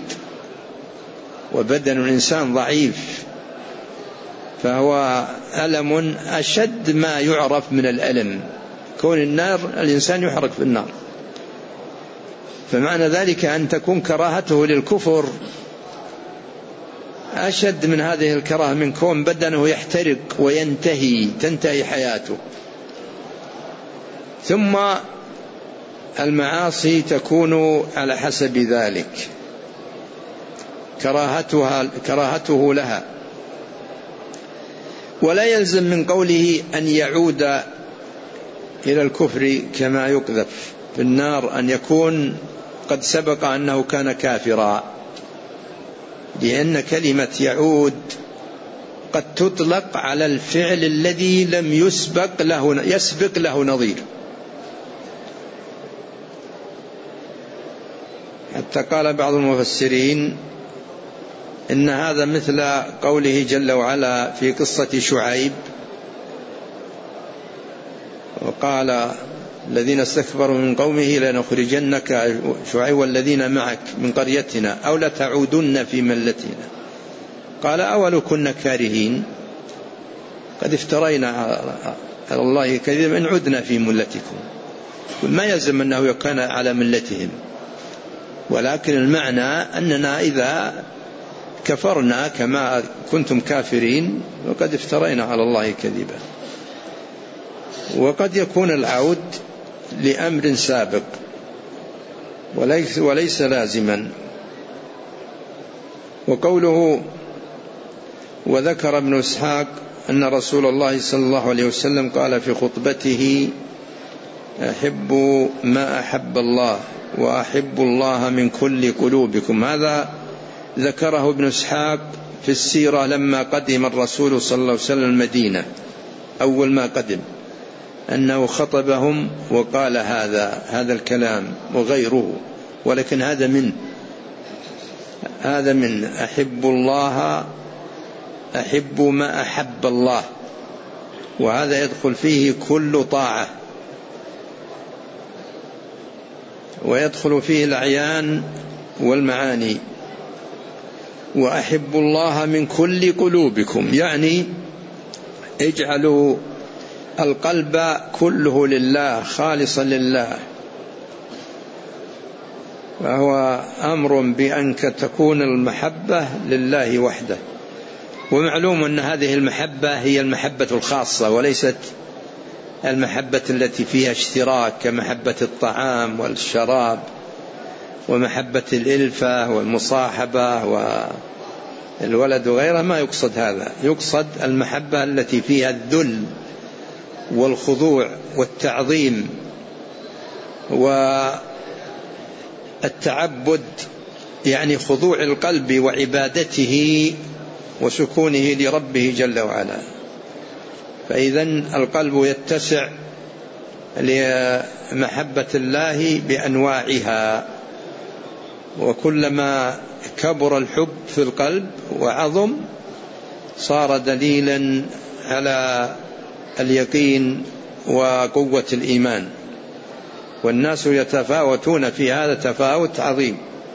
وبدن الإنسان ضعيف، فهو ألم أشد ما يعرف من الألم. كون النار الإنسان يحرق في النار، فمعنى ذلك أن تكون كراهته للكفر أشد من هذه الكراهة، من كون بدنه يحترق وينتهي، تنتهي حياته. ثم المعاصي تكون على حسب ذلك، كراهتها كراهته لها. ولا يلزم من قوله أن يعود إلى الكفر كما يقذف في النار أن يكون قد سبق أنه كان كافرا، لأن كلمة يعود قد تطلق على الفعل الذي لم يسبق له يسبق له نظير. حتى قال بعض المفسرين إن هذا مثل قوله جل وعلا في قصة شعيب، وقال الذين استكبروا من قومه لنخرجنك شعيب والذين معك من قريتنا أو لتعودن في ملتنا. قال أولو كنا كارهين قد افترينا على الله كذبا إن عدنا في ملتكم. ما يلزم أنه كان على ملتهم، ولكن المعنى أننا إذا كفرنا كما كنتم كافرين وقد افترينا على الله كذبا. وقد يكون العود لأمر سابق وليس, وليس لازما. وقوله وذكر ابن إسحاق أن رسول الله صلى الله عليه وسلم قال في خطبته أحب ما أحب الله وأحب الله من كل قلوبكم. هذا ذكره ابن إسحاق في السيرة لما قدم الرسول صلى الله عليه وسلم المدينة، أول ما قدم أنه خطبهم وقال هذا هذا الكلام وغيره، ولكن هذا من هذا من أحب الله أحب ما أحب الله، وهذا يدخل فيه كل طاعة، ويدخل فيه الأعيان والمعاني. وأحبوا الله من كل قلوبكم، يعني اجعلوا القلب كله لله خالصا لله. فهو أمر بأنك تكون المحبة لله وحده. ومعلوم أن هذه المحبة هي المحبة الخاصة، وليست المحبة التي فيها اشتراك كمحبة الطعام والشراب ومحبة الإلفة والمصاحبة والولد وغيره. ما يقصد هذا، يقصد المحبة التي فيها الذل والخضوع والتعظيم والتعبد، يعني خضوع القلب وعبادته وسكونه لربه جل وعلا. فإذن القلب يتسع لمحبة الله بأنواعها، وكلما كبر الحب في القلب وعظم صار دليلا على اليقين وقوة الإيمان. والناس يتفاوتون في هذا تفاوت عظيم،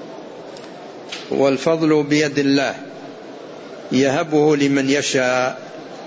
والفضل بيد الله يهبه لمن يشاء.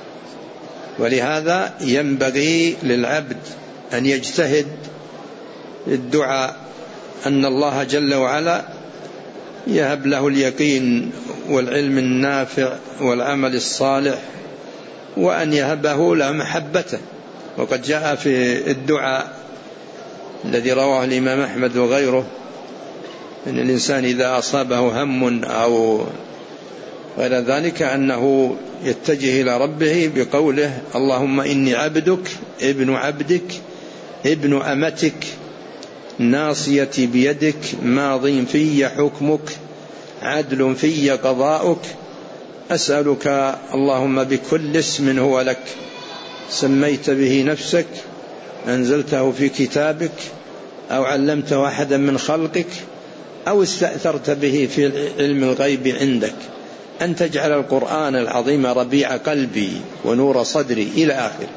ولهذا ينبغي للعبد أن يجتهد الدعاء أن الله جل وعلا يهب له اليقين والعلم النافع والعمل الصالح، وأن يهبه له محبته. وقد جاء في الدعاء الذي رواه الإمام أحمد وغيره أن الإنسان إذا أصابه هم أو غير ذلك أنه يتجه إلى ربه بقوله: اللهم إني عبدك ابن عبدك ابن أمتك ناصيتي بيدك ماض في حكمك عدل في قضاؤك أسألك اللهم بكل اسم هو لك سميت به نفسك أنزلته في كتابك أو علمته أحدا من خلقك أو استأثرت به في علم الغيب عندك أن تجعل القرآن العظيم ربيع قلبي ونور صدري إلى آخره.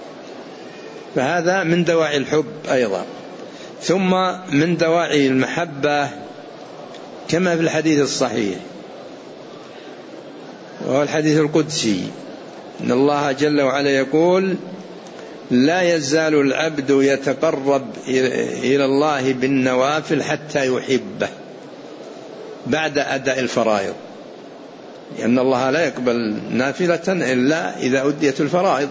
فهذا من دواعي الحب أيضا. ثم من دواعي المحبة كما في الحديث الصحيح وهو الحديث القدسي إن الله جل وعلا يقول: لا يزال العبد يتقرب إلى الله بالنوافل حتى يحبه بعد أداء الفرائض، لأن الله لا يقبل نافلة إلا إذا أديت الفرائض.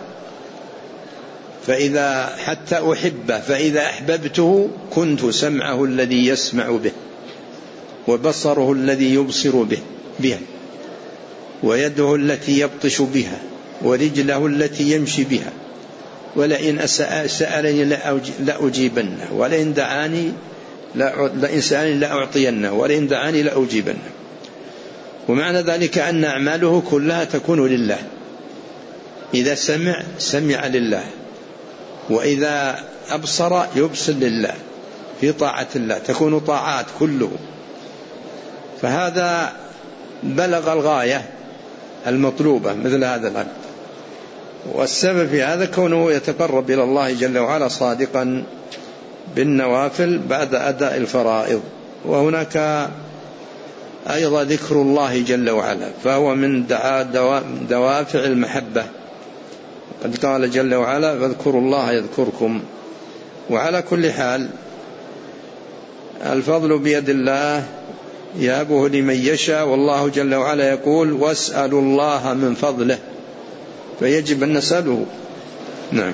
فإذا حتى أحبه، فإذا أحببته كنت سمعه الذي يسمع به وبصره الذي يبصر به بها ويده التي يبطش بها ورجله التي يمشي بها ولئن سألني لأجيبنه ولئن دعاني لئن سألني لأعطينه ولئن دعاني لأجيبنه. ومعنى ذلك أن أعماله كلها تكون لله. إذا سمع سمع لله، وإذا أبصر يبصر لله في طاعة الله، تكون طاعات كله. فهذا بلغ الغاية المطلوبة مثل هذا العبد. والسبب في هذا كونه يتقرب إلى الله جل وعلا صادقا بالنوافل بعد أداء الفرائض. وهناك أيضا ذكر الله جل وعلا، فهو من دوافع المحبة. قد قال جل وعلا: فاذكروا الله يذكركم. وعلى كل حال الفضل بيد الله يهبه لمن يشاء، والله جل وعلا يقول: واسألوا الله من فضله، فيجب أن نسأله. نعم.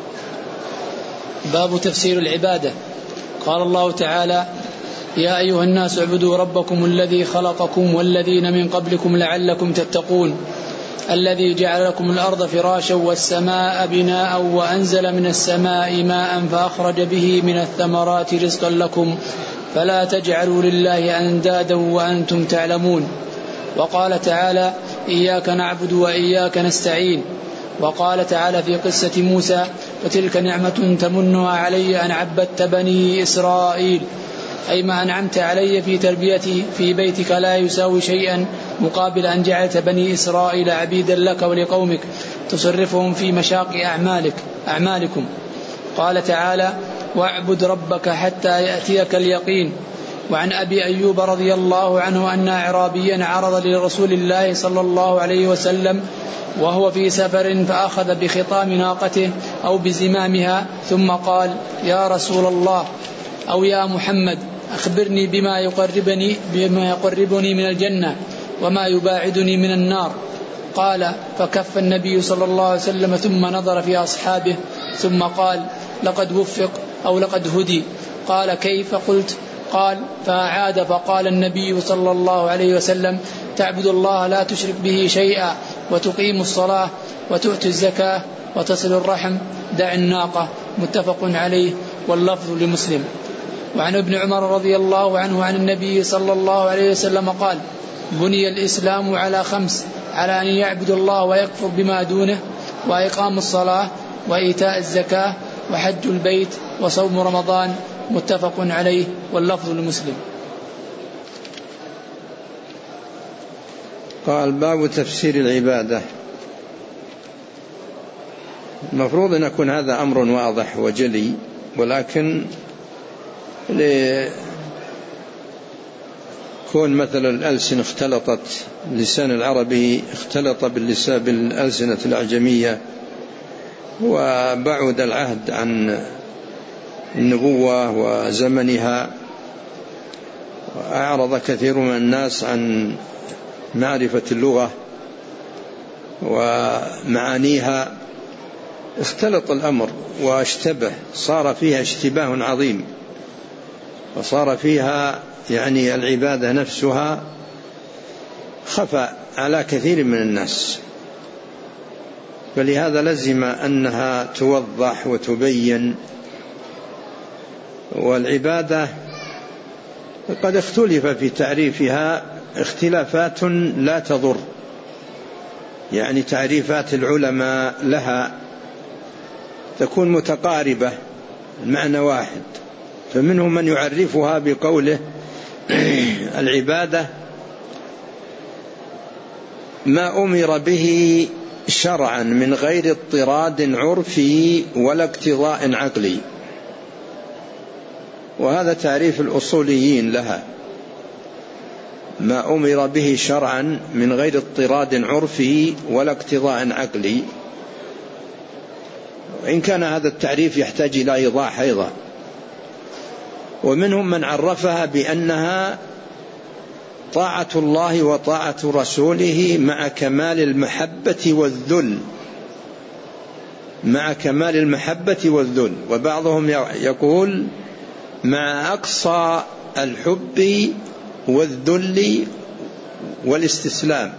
باب تفسير العبادة. قال الله تعالى: يا أيها الناس اعبدوا ربكم الذي خلقكم والذين من قبلكم لعلكم تتقون الذي جعل لكم الأرض فراشا والسماء بناء وأنزل من السماء ماء فأخرج به من الثمرات رزقا لكم فلا تجعلوا لله أندادا وأنتم تعلمون. وقال تعالى: إياك نعبد وإياك نستعين. وقال تعالى في قصة موسى: وتلك نعمة تمنها علي أن عبدت بني إسرائيل، أي ما أنعمت علي في تربيتي في بيتك لا يساوي شيئا مقابل أن جعلت بني إسرائيل عبيدا لك ولقومك تصرفهم في مشاق أعمالك أعمالكم. قال تعالى: واعبد ربك حتى يأتيك اليقين. وعن أبي أيوب رضي الله عنه أن أعرابيا عرض لرسول الله صلى الله عليه وسلم وهو في سفر فأخذ بخطام ناقته أو بزمامها ثم قال: يا رسول الله أو يا محمد أخبرني بما يقربني, بما يقربني من الجنة وما يباعدني من النار. قال: فكف النبي صلى الله عليه وسلم ثم نظر في أصحابه ثم قال: لقد وفق أو لقد هدي. قال: كيف؟ قلت: قال: فأعاد فقال النبي صلى الله عليه وسلم: تعبد الله لا تشرك به شيئا وتقيم الصلاة وتؤتي الزكاة وتصل الرحم دع الناقة. متفق عليه واللفظ لمسلم. وعن ابن عمر رضي الله عنه عن النبي صلى الله عليه وسلم قال: بني الإسلام على خمس: على أن يعبد الله ويكفر بما دونه، وإقام الصلاة، وإيتاء الزكاة، وحج البيت، وصوم رمضان. متفق عليه واللفظ لمسلم. قال: باب تفسير العبادة. المفروض أن يكون هذا أمر واضح وجلي، ولكن كون مثل الألسن اختلطت، اللسان العربي اختلط باللسان بالألسنة الأعجمية، وبعد العهد عن النبوة وزمنها، وأعرض كثير من الناس عن معرفة اللغة ومعانيها، اختلط الأمر واشتبه، صار فيها اشتباه عظيم، وصار فيها يعني العبادة نفسها خفى على كثير من الناس، فلهذا لزم أنها توضح وتبين. والعبادة قد اختلف في تعريفها اختلافات لا تضر، يعني تعريفات العلماء لها تكون متقاربة، المعنى واحد، فمنهم من يعرفها بقوله: العبادة ما أمر به شرعا من غير اضطراد عرفي ولا اقتضاء عقلي. وهذا تعريف الأصوليين لها: ما أمر به شرعا من غير اضطراد عرفي ولا اقتضاء عقلي. وإن كان هذا التعريف يحتاج إلى إيضاح أيضا. ومنهم من عرفها بأنها طاعة الله وطاعة رسوله مع كمال المحبة والذل، مع كمال المحبة والذل. وبعضهم يقول مع أقصى الحب والذل والاستسلام.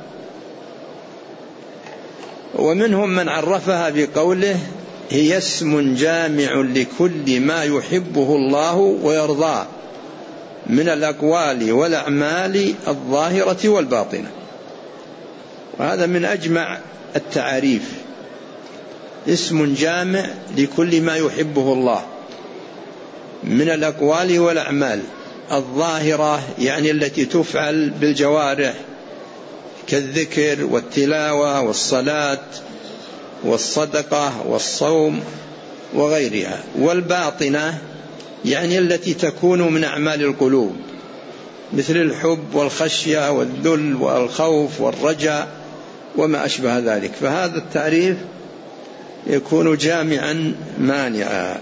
ومنهم من عرفها بقوله: هي اسم جامع لكل ما يحبه الله ويرضاه من الأقوال والأعمال الظاهرة والباطنة. وهذا من أجمع التعاريف، اسم جامع لكل ما يحبه الله من الأقوال والأعمال الظاهرة، يعني التي تفعل بالجوارح كالذكر والتلاوة والصلاة والصدقة والصوم وغيرها، والباطنة يعني التي تكون من أعمال القلوب مثل الحب والخشية والذل والخوف والرجاء وما أشبه ذلك. فهذا التعريف يكون جامعا مانعا.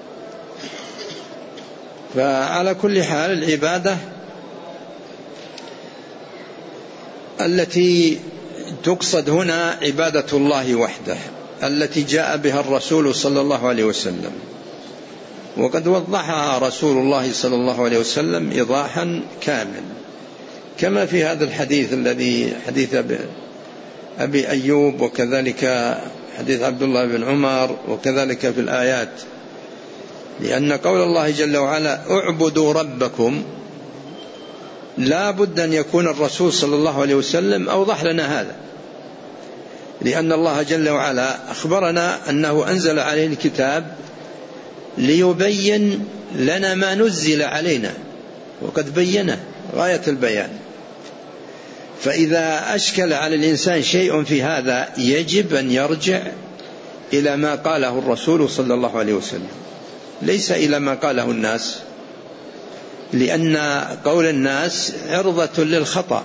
فعلى كل حال العبادة التي تقصد هنا عبادة الله وحده التي جاء بها الرسول صلى الله عليه وسلم، وقد وضحها رسول الله صلى الله عليه وسلم إيضاحا كامل، كما في هذا الحديث الذي حديث أبي أيوب، وكذلك حديث عبد الله بن عمر، وكذلك في الآيات. لأن قول الله جل وعلا: اعبدوا ربكم، لا بد أن يكون الرسول صلى الله عليه وسلم أوضح لنا هذا، لأن الله جل وعلا أخبرنا أنه أنزل عليه الكتاب ليبين لنا ما نزل علينا، وقد بينه غاية البيان. فإذا أشكل على الإنسان شيء في هذا يجب أن يرجع إلى ما قاله الرسول صلى الله عليه وسلم، ليس إلى ما قاله الناس. لأن قول الناس عرضة للخطأ،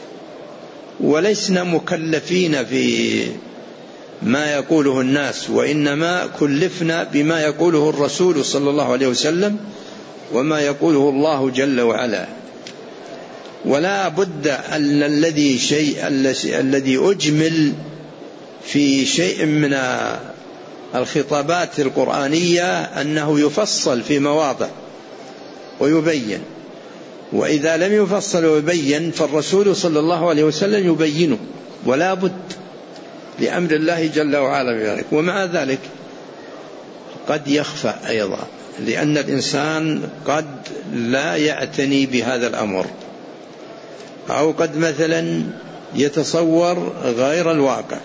ولسنا مكلفين في ما يقوله الناس، وإنما كلفنا بما يقوله الرسول صلى الله عليه وسلم وما يقوله الله جل وعلا. ولا بد أن الذي شيء الذي أجمل في شيء من الخطابات القرآنية أنه يفصل في مواضع ويبين، وإذا لم يفصل ويبين فالرسول صلى الله عليه وسلم يبينه، ولا بد لأمر الله جل وعلا بذلك. ومع ذلك قد يخفى أيضا، لأن الإنسان قد لا يعتني بهذا الأمر، أو قد مثلا يتصور غير الواقع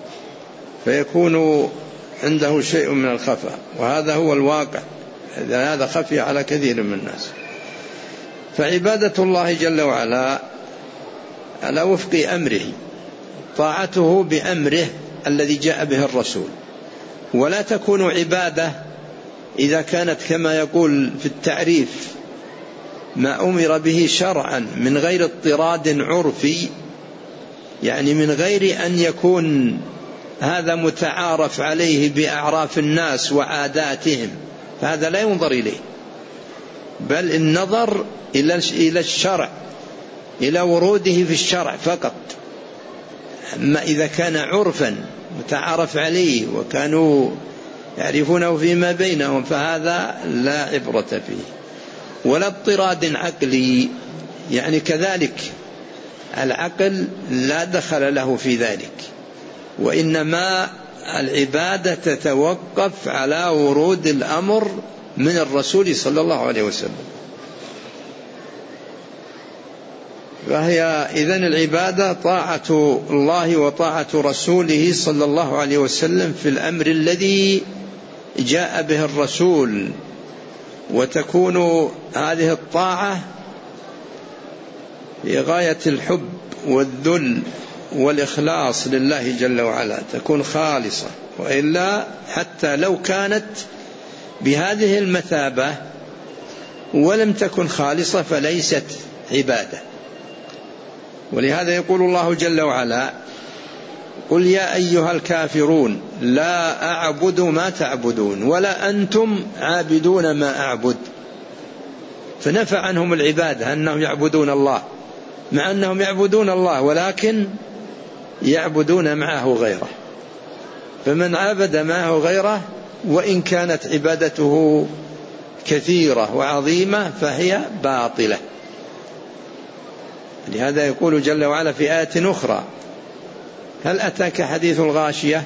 فيكون عنده شيء من الخفاء، وهذا هو الواقع، هذا خفي على كثير من الناس. فعبادة الله جل وعلا على وفق أمره، طاعته بأمره الذي جاء به الرسول، ولا تكون عبادة إذا كانت كما يقول في التعريف ما أمر به شرعا من غير اضطراد عرفي، يعني من غير أن يكون هذا متعارف عليه بأعراف الناس وعاداتهم، فهذا لا ينظر إليه، بل النظر إلى الشرع، إلى وروده في الشرع فقط. أما إذا كان عرفا متعارف عليه وكانوا يعرفونه فيما بينهم فهذا لا عبرة فيه. ولا اضطراد عقلي، يعني كذلك العقل لا دخل له في ذلك، وإنما العبادة تتوقف على ورود الأمر من الرسول صلى الله عليه وسلم. فهي إذن العبادة طاعة الله وطاعة رسوله صلى الله عليه وسلم في الأمر الذي جاء به الرسول، وتكون هذه الطاعة بغاية الحب والذل والإخلاص لله جل وعلا، تكون خالصة، وإلا حتى لو كانت بهذه المثابة ولم تكن خالصة فليست عبادة. ولهذا يقول الله جل وعلا: قل يا أيها الكافرون لا أعبد ما تعبدون ولا أنتم عابدون ما أعبد. فنفى عنهم العبادة أنهم يعبدون الله، مع أنهم يعبدون الله ولكن يعبدون معه غيره. فمن عبد معه غيره وإن كانت عبادته كثيرة وعظيمة فهي باطلة. لهذا يقول جل وعلا في آية أخرى: هل أتاك حديث الغاشية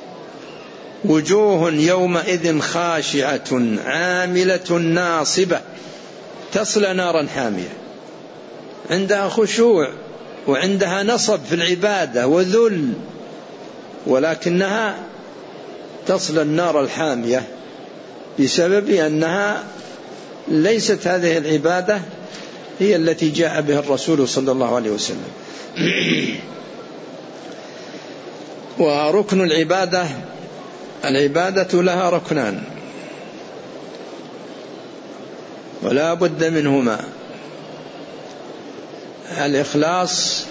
وجوه يومئذ خاشعة عاملة ناصبة تصلى نارا حامية. عندها خشوع وعندها نصب في العبادة وذل، ولكنها تصلى النار الحامية بسبب أنها ليست هذه العبادة هي التي جاء بها الرسول صلى الله عليه وسلم. وركن العبادة، العبادة لها ركنان ولا بد منهما: الإخلاص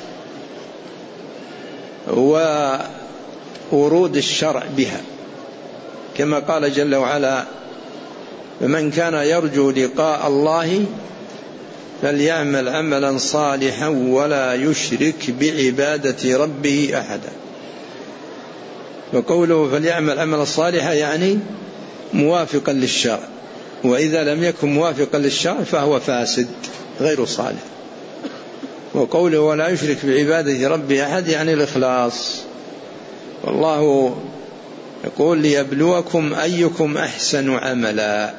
وورود الشرع بها، كما قال جل وعلا: فمن كان يرجو لقاء الله فليعمل عملا صالحا ولا يشرك بعبادة ربه أحدا. وقوله فليعمل عملا صالحا يعني موافقا للشرع، وإذا لم يكن موافقا للشرع فهو فاسد غير صالح. وقوله ولا يشرك بعبادة ربه أحد يعني الإخلاص. والله يقول ليبلوكم أيكم أحسن عملا.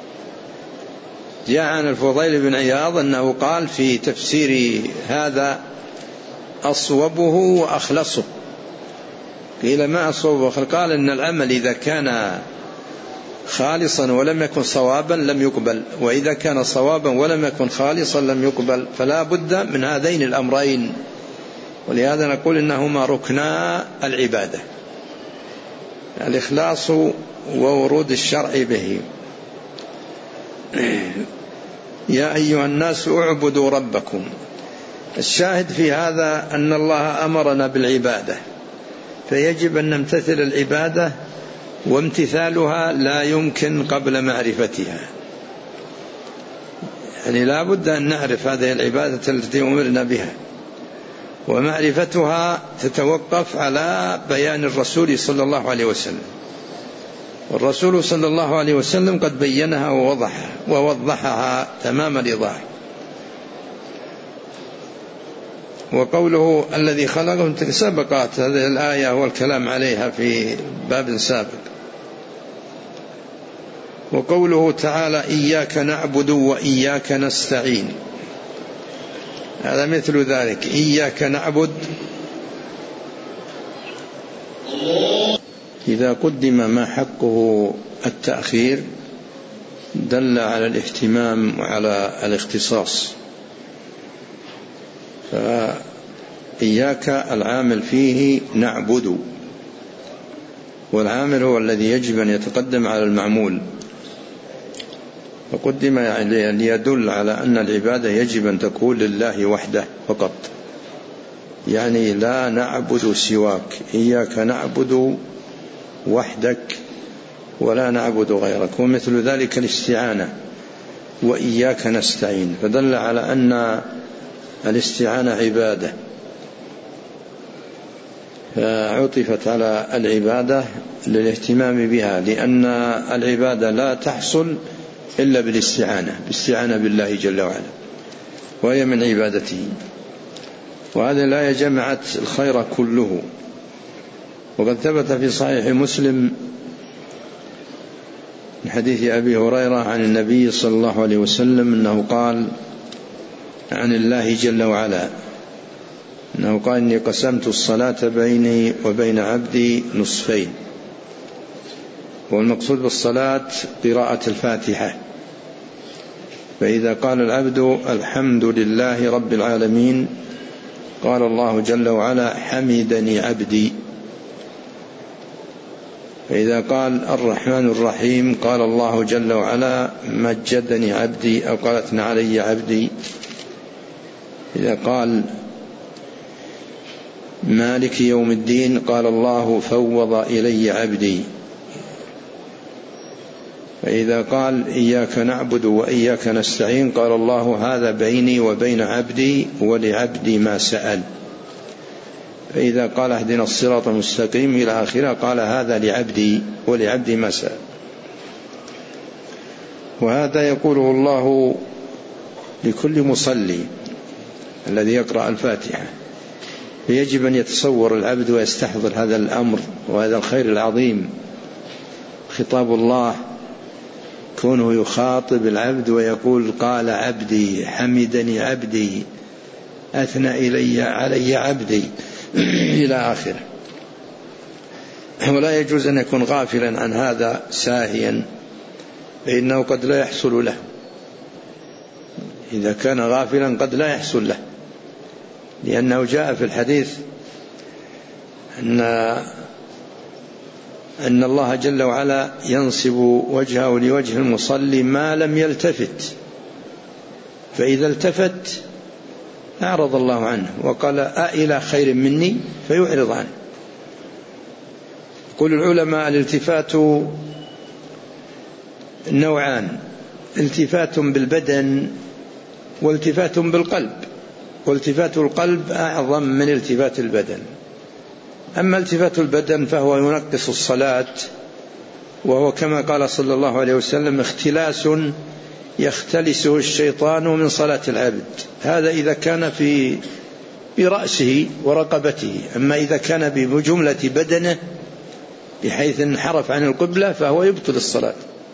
جاء عن الفضيل بن عياض أنه قال في تفسير هذا: أصوبه وأخلصه. قيل ما أصوبه؟ قال إن العمل إذا كان خالصا ولم يكن صوابا لم يقبل، وإذا كان صوابا ولم يكن خالصا لم يقبل، فلا بد من هذين الأمرين. ولهذا نقول إنهما ركنا العبادة: الإخلاص وورود الشرع به. يا أيها الناس اعبدوا ربكم. الشاهد في هذا أن الله أمرنا بالعبادة، فيجب أن نمتثل العبادة، وامتثالها لا يمكن قبل معرفتها. يعني لا بد أن نعرف هذه العبادة التي أمرنا بها، ومعرفتها تتوقف على بيان الرسول صلى الله عليه وسلم، والرسول صلى الله عليه وسلم قد بينها ووضحها ووضحها تمام الإيضاح. وقوله الذي خلقهم سبقت هذه الآية والكلام عليها في باب سابق. وقوله تعالى إياك نعبد وإياك نستعين، هذا مثل ذلك. إياك نعبد إذا قدم ما حقه التأخير دل على الاهتمام وعلى الاختصاص، فإياك العامل فيه نعبد، والعامل هو الذي يجب أن يتقدم على المعمول، فقدم يعني ليدل على أن العبادة يجب أن تكون لله وحده فقط، يعني لا نعبد سواك، إياك نعبد وحدك ولا نعبد غيرك. ومثل ذلك الاستعانة وإياك نستعين، فدل على أن الاستعانة عبادة، فعطفت على العبادة للاهتمام بها، لأن العبادة لا تحصل إلا بالاستعانة بالاستعانة بالله جل وعلا، وهي من عبادته، وهذه الآية جمعت الخير كله. وقد ثبت في صحيح مسلم من حديث أبي هريرة عن النبي صلى الله عليه وسلم أنه قال عن الله جل وعلا أنه قال إني قسمت الصلاة بيني وبين عبدي نصفين، والمقصود بالصلاة قراءة الفاتحة، فإذا قال العبد الحمد لله رب العالمين قال الله جل وعلا حمدني عبدي، فإذا قال الرحمن الرحيم قال الله جل وعلا مجدني عبدي أو قال أثنى علي عبدي، إذا قال مالك يوم الدين قال الله فوض إلي عبدي، فإذا قال إياك نعبد وإياك نستعين قال الله هذا بيني وبين عبدي ولعبدي ما سأل، فإذا قال اهدنا الصراط المستقيم إلى آخره قال هذا لعبدي ولعبدي ما سأل. وهذا يقوله الله لكل مصلي الذي يقرأ الفاتحة، فيجب أن يتصور العبد ويستحضر هذا الأمر وهذا الخير العظيم. خطاب الله كونه يخاطب العبد ويقول قال عبدي حمدني عبدي أثنى إلي علي عبدي إلى آخره، ولا يجوز أن يكون غافلا عن هذا ساهيا، فإنه قد لا يحصل له، إذا كان غافلا قد لا يحصل له، لأنه جاء في الحديث أن أن الله جل وعلا ينصب وجهه لوجه المصلي ما لم يلتفت، فإذا التفت أعرض الله عنه وقال أإلى خير مني فيعرض عنه. يقول العلماء الالتفات نوعان، التفات بالبدن والتفات بالقلب، والتفات القلب أعظم من التفات البدن. أما التفات البدن فهو ينقص الصلاة، وهو كما قال صلى الله عليه وسلم اختلاس يختلسه الشيطان من صلاة العبد، هذا إذا كان في برأسه ورقبته، أما إذا كان بجملة بدنه بحيث انحرف عن القبلة فهو يبطل الصلاة.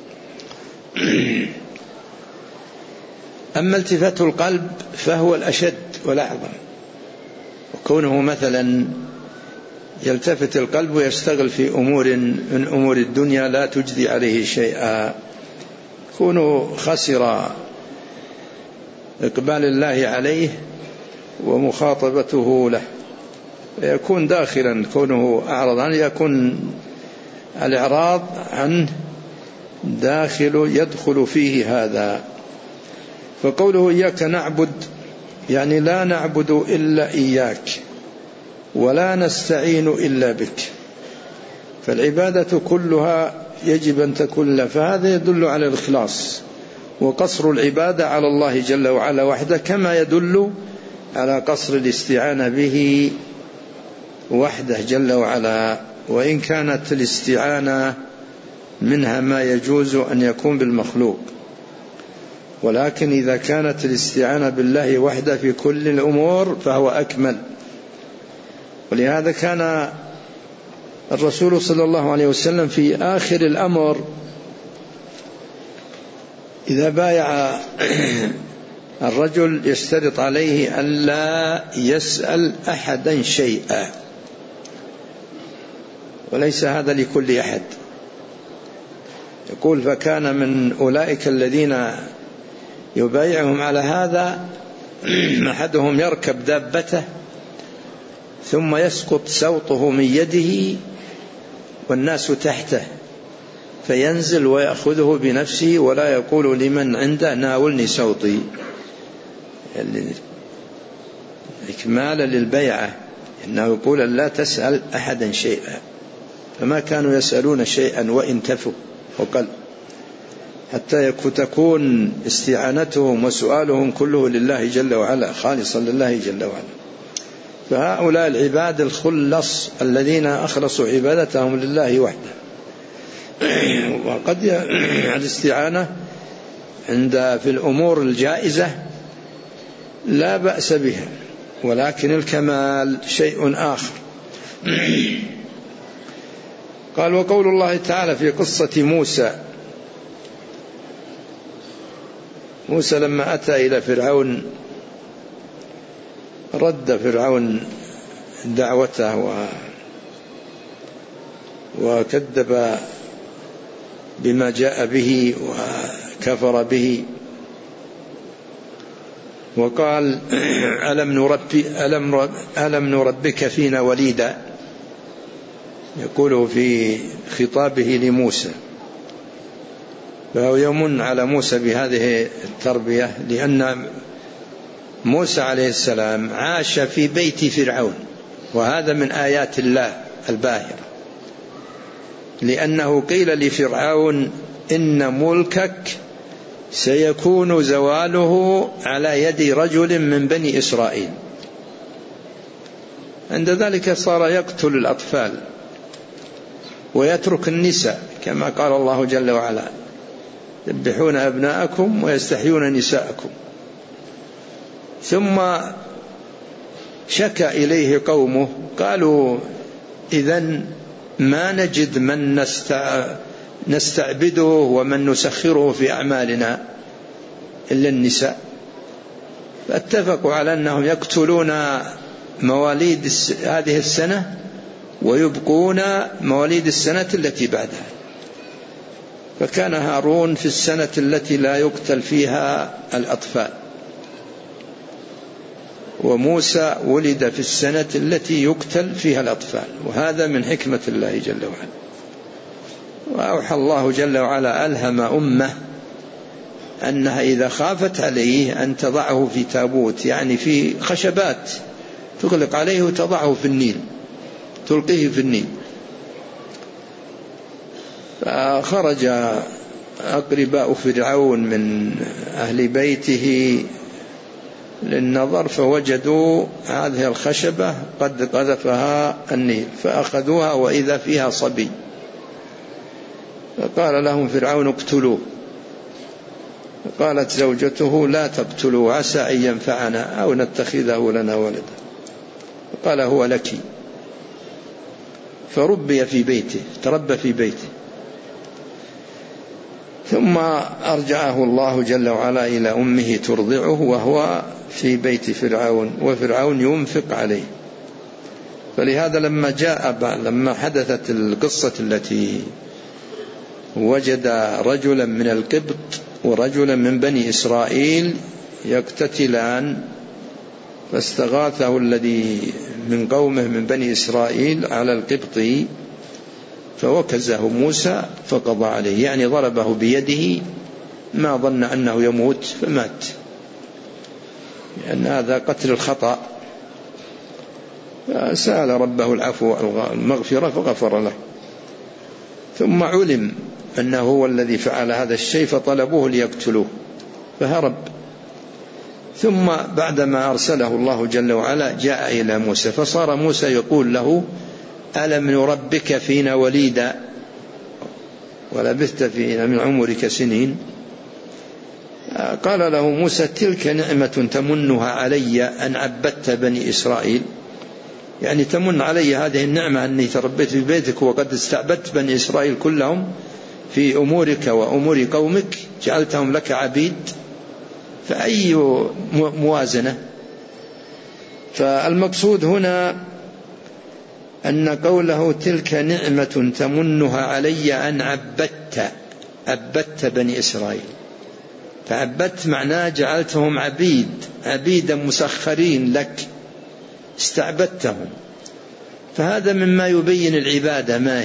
أما التفات القلب فهو الأشد والأعظم، وكونه مثلا يلتفت القلب ويشتغل في أمور من أمور الدنيا لا تجدي عليه شيئا، كونه خسر إقبال الله عليه ومخاطبته له، يكون داخلا، كونه أعرض عنه يكون الإعراض عنه داخل يدخل فيه هذا. فقوله إياك نعبد يعني لا نعبد إلا إياك ولا نستعين إلا بك، فالعبادة كلها يجب أن تكون له، فهذا يدل على الإخلاص وقصر العبادة على الله جل وعلا وحده، كما يدل على قصر الاستعانة به وحده جل وعلا، وإن كانت الاستعانة منها ما يجوز أن يكون بالمخلوق، ولكن إذا كانت الاستعانة بالله وحده في كل الأمور فهو أكمل. ولهذا كان الرسول صلى الله عليه وسلم في آخر الأمر إذا بايع الرجل يشترط عليه أن لا يسأل أحدا شيئا، وليس هذا لكل أحد. يقول فكان من أولئك الذين يبايعهم على هذا أحدهم يركب دابته ثم يسقط سوطه من يده والناس تحته، فينزل ويأخذه بنفسه ولا يقول لمن عنده ناولني سوطي، إكمالا للبيعة، إنه يقول لا تسأل أحدا شيئا، فما كانوا يسألون شيئا وإن تفوا وقل، حتى تكون استعانتهم وسؤالهم كله لله جل وعلا، خالصا لله جل وعلا. فهؤلاء العباد الخلص الذين أخلصوا عبادتهم لله وحده. وقد الاستعانة عند في الأمور الجائزة لا بأس بها، ولكن الكمال شيء آخر. قال وقول الله تعالى في قصة موسى، موسى لما أتى إلى فرعون رد فرعون دعوته و وكذب بما جاء به وكفر به، وقال ألم نربي ألم ألم نربك فينا وليدا، يقوله في خطابه لموسى. فهو يمن على موسى بهذه التربية، لأن موسى عليه السلام عاش في بيت فرعون، وهذا من آيات الله الباهرة، لأنه قيل لفرعون إن ملكك سيكون زواله على يد رجل من بني إسرائيل. عند ذلك صار يقتل الأطفال ويترك النساء، كما قال الله جل وعلا يذبحون أبناءكم ويستحيون نساءكم. ثم شكى إليه قومه قالوا إذن ما نجد من نستعبده ومن نسخره في أعمالنا إلا النساء، فاتفقوا على أنهم يقتلون مواليد هذه السنة ويبقون مواليد السنة التي بعدها. فكان هارون في السنة التي لا يقتل فيها الأطفال، وموسى ولد في السنة التي يقتل فيها الأطفال، وهذا من حكمة الله جل وعلا. وأوحى الله جل وعلا ألهم أمة أنها إذا خافت عليه أن تضعه في تابوت، يعني في خشبات تغلق عليه وتضعه في النيل، تلقيه في النيل. فخرج أقرباء فرعون من أهل بيته للنظر فوجدوا هذه الخشبة قد قذفها النيل، فأخذوها وإذا فيها صبي، فقال لهم فرعون اقتلوه. قالت زوجته لا تقتلوا عسى أن ينفعنا أو نتخذه لنا ولدا، قال هو لك. فربي في بيته، تربى في بيته. ثم أرجعه الله جل وعلا إلى أمه ترضعه وهو في بيت فرعون، وفرعون ينفق عليه. فلهذا لما جاء لما حدثت القصة التي وجد رجلا من القبط ورجلا من بني إسرائيل يقتتلان، فاستغاثه الذي من قومه من بني إسرائيل على القبطي فوكزه موسى فقضى عليه، يعني ضربه بيده، ما ظن أنه يموت فمات. لأن هذا قتل الخطأ، فسأل ربه العفو والمغفرة فغفر له. ثم علم أنه هو الذي فعل هذا الشيء فطلبوه ليقتلوه فهرب. ثم بعدما أرسله الله جل وعلا جاء إلى موسى، فصار موسى يقول له: ألم نربك فينا وليدا ولبثت فينا من عمرك سنين؟ قال له موسى: تلك نعمة تمنها علي أن عبدت بني إسرائيل، يعني تمن علي هذه النعمة أني تربيت في بيتك وقد استعبدت بني إسرائيل كلهم في أمورك وأمور قومك، جعلتهم لك عبيد، فأي موازنة؟ فالمقصود هنا أن قوله تلك نعمة تمنها علي أن عبدت عبدت بني إسرائيل، فعبدت معناه جعلتهم عبيد، عبيدا مسخرين لك، استعبدتهم. فهذا مما يبين العبادة ما هي،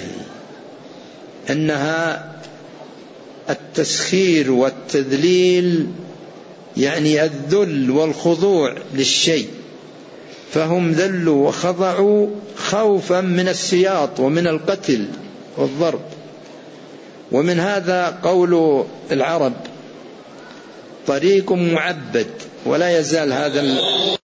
أنها التسخير والتذليل، يعني الذل والخضوع للشيء، فهم ذلوا وخضعوا خوفا من السياط ومن القتل والضرب. ومن هذا قول العرب: طريق معبد. ولا يزال هذا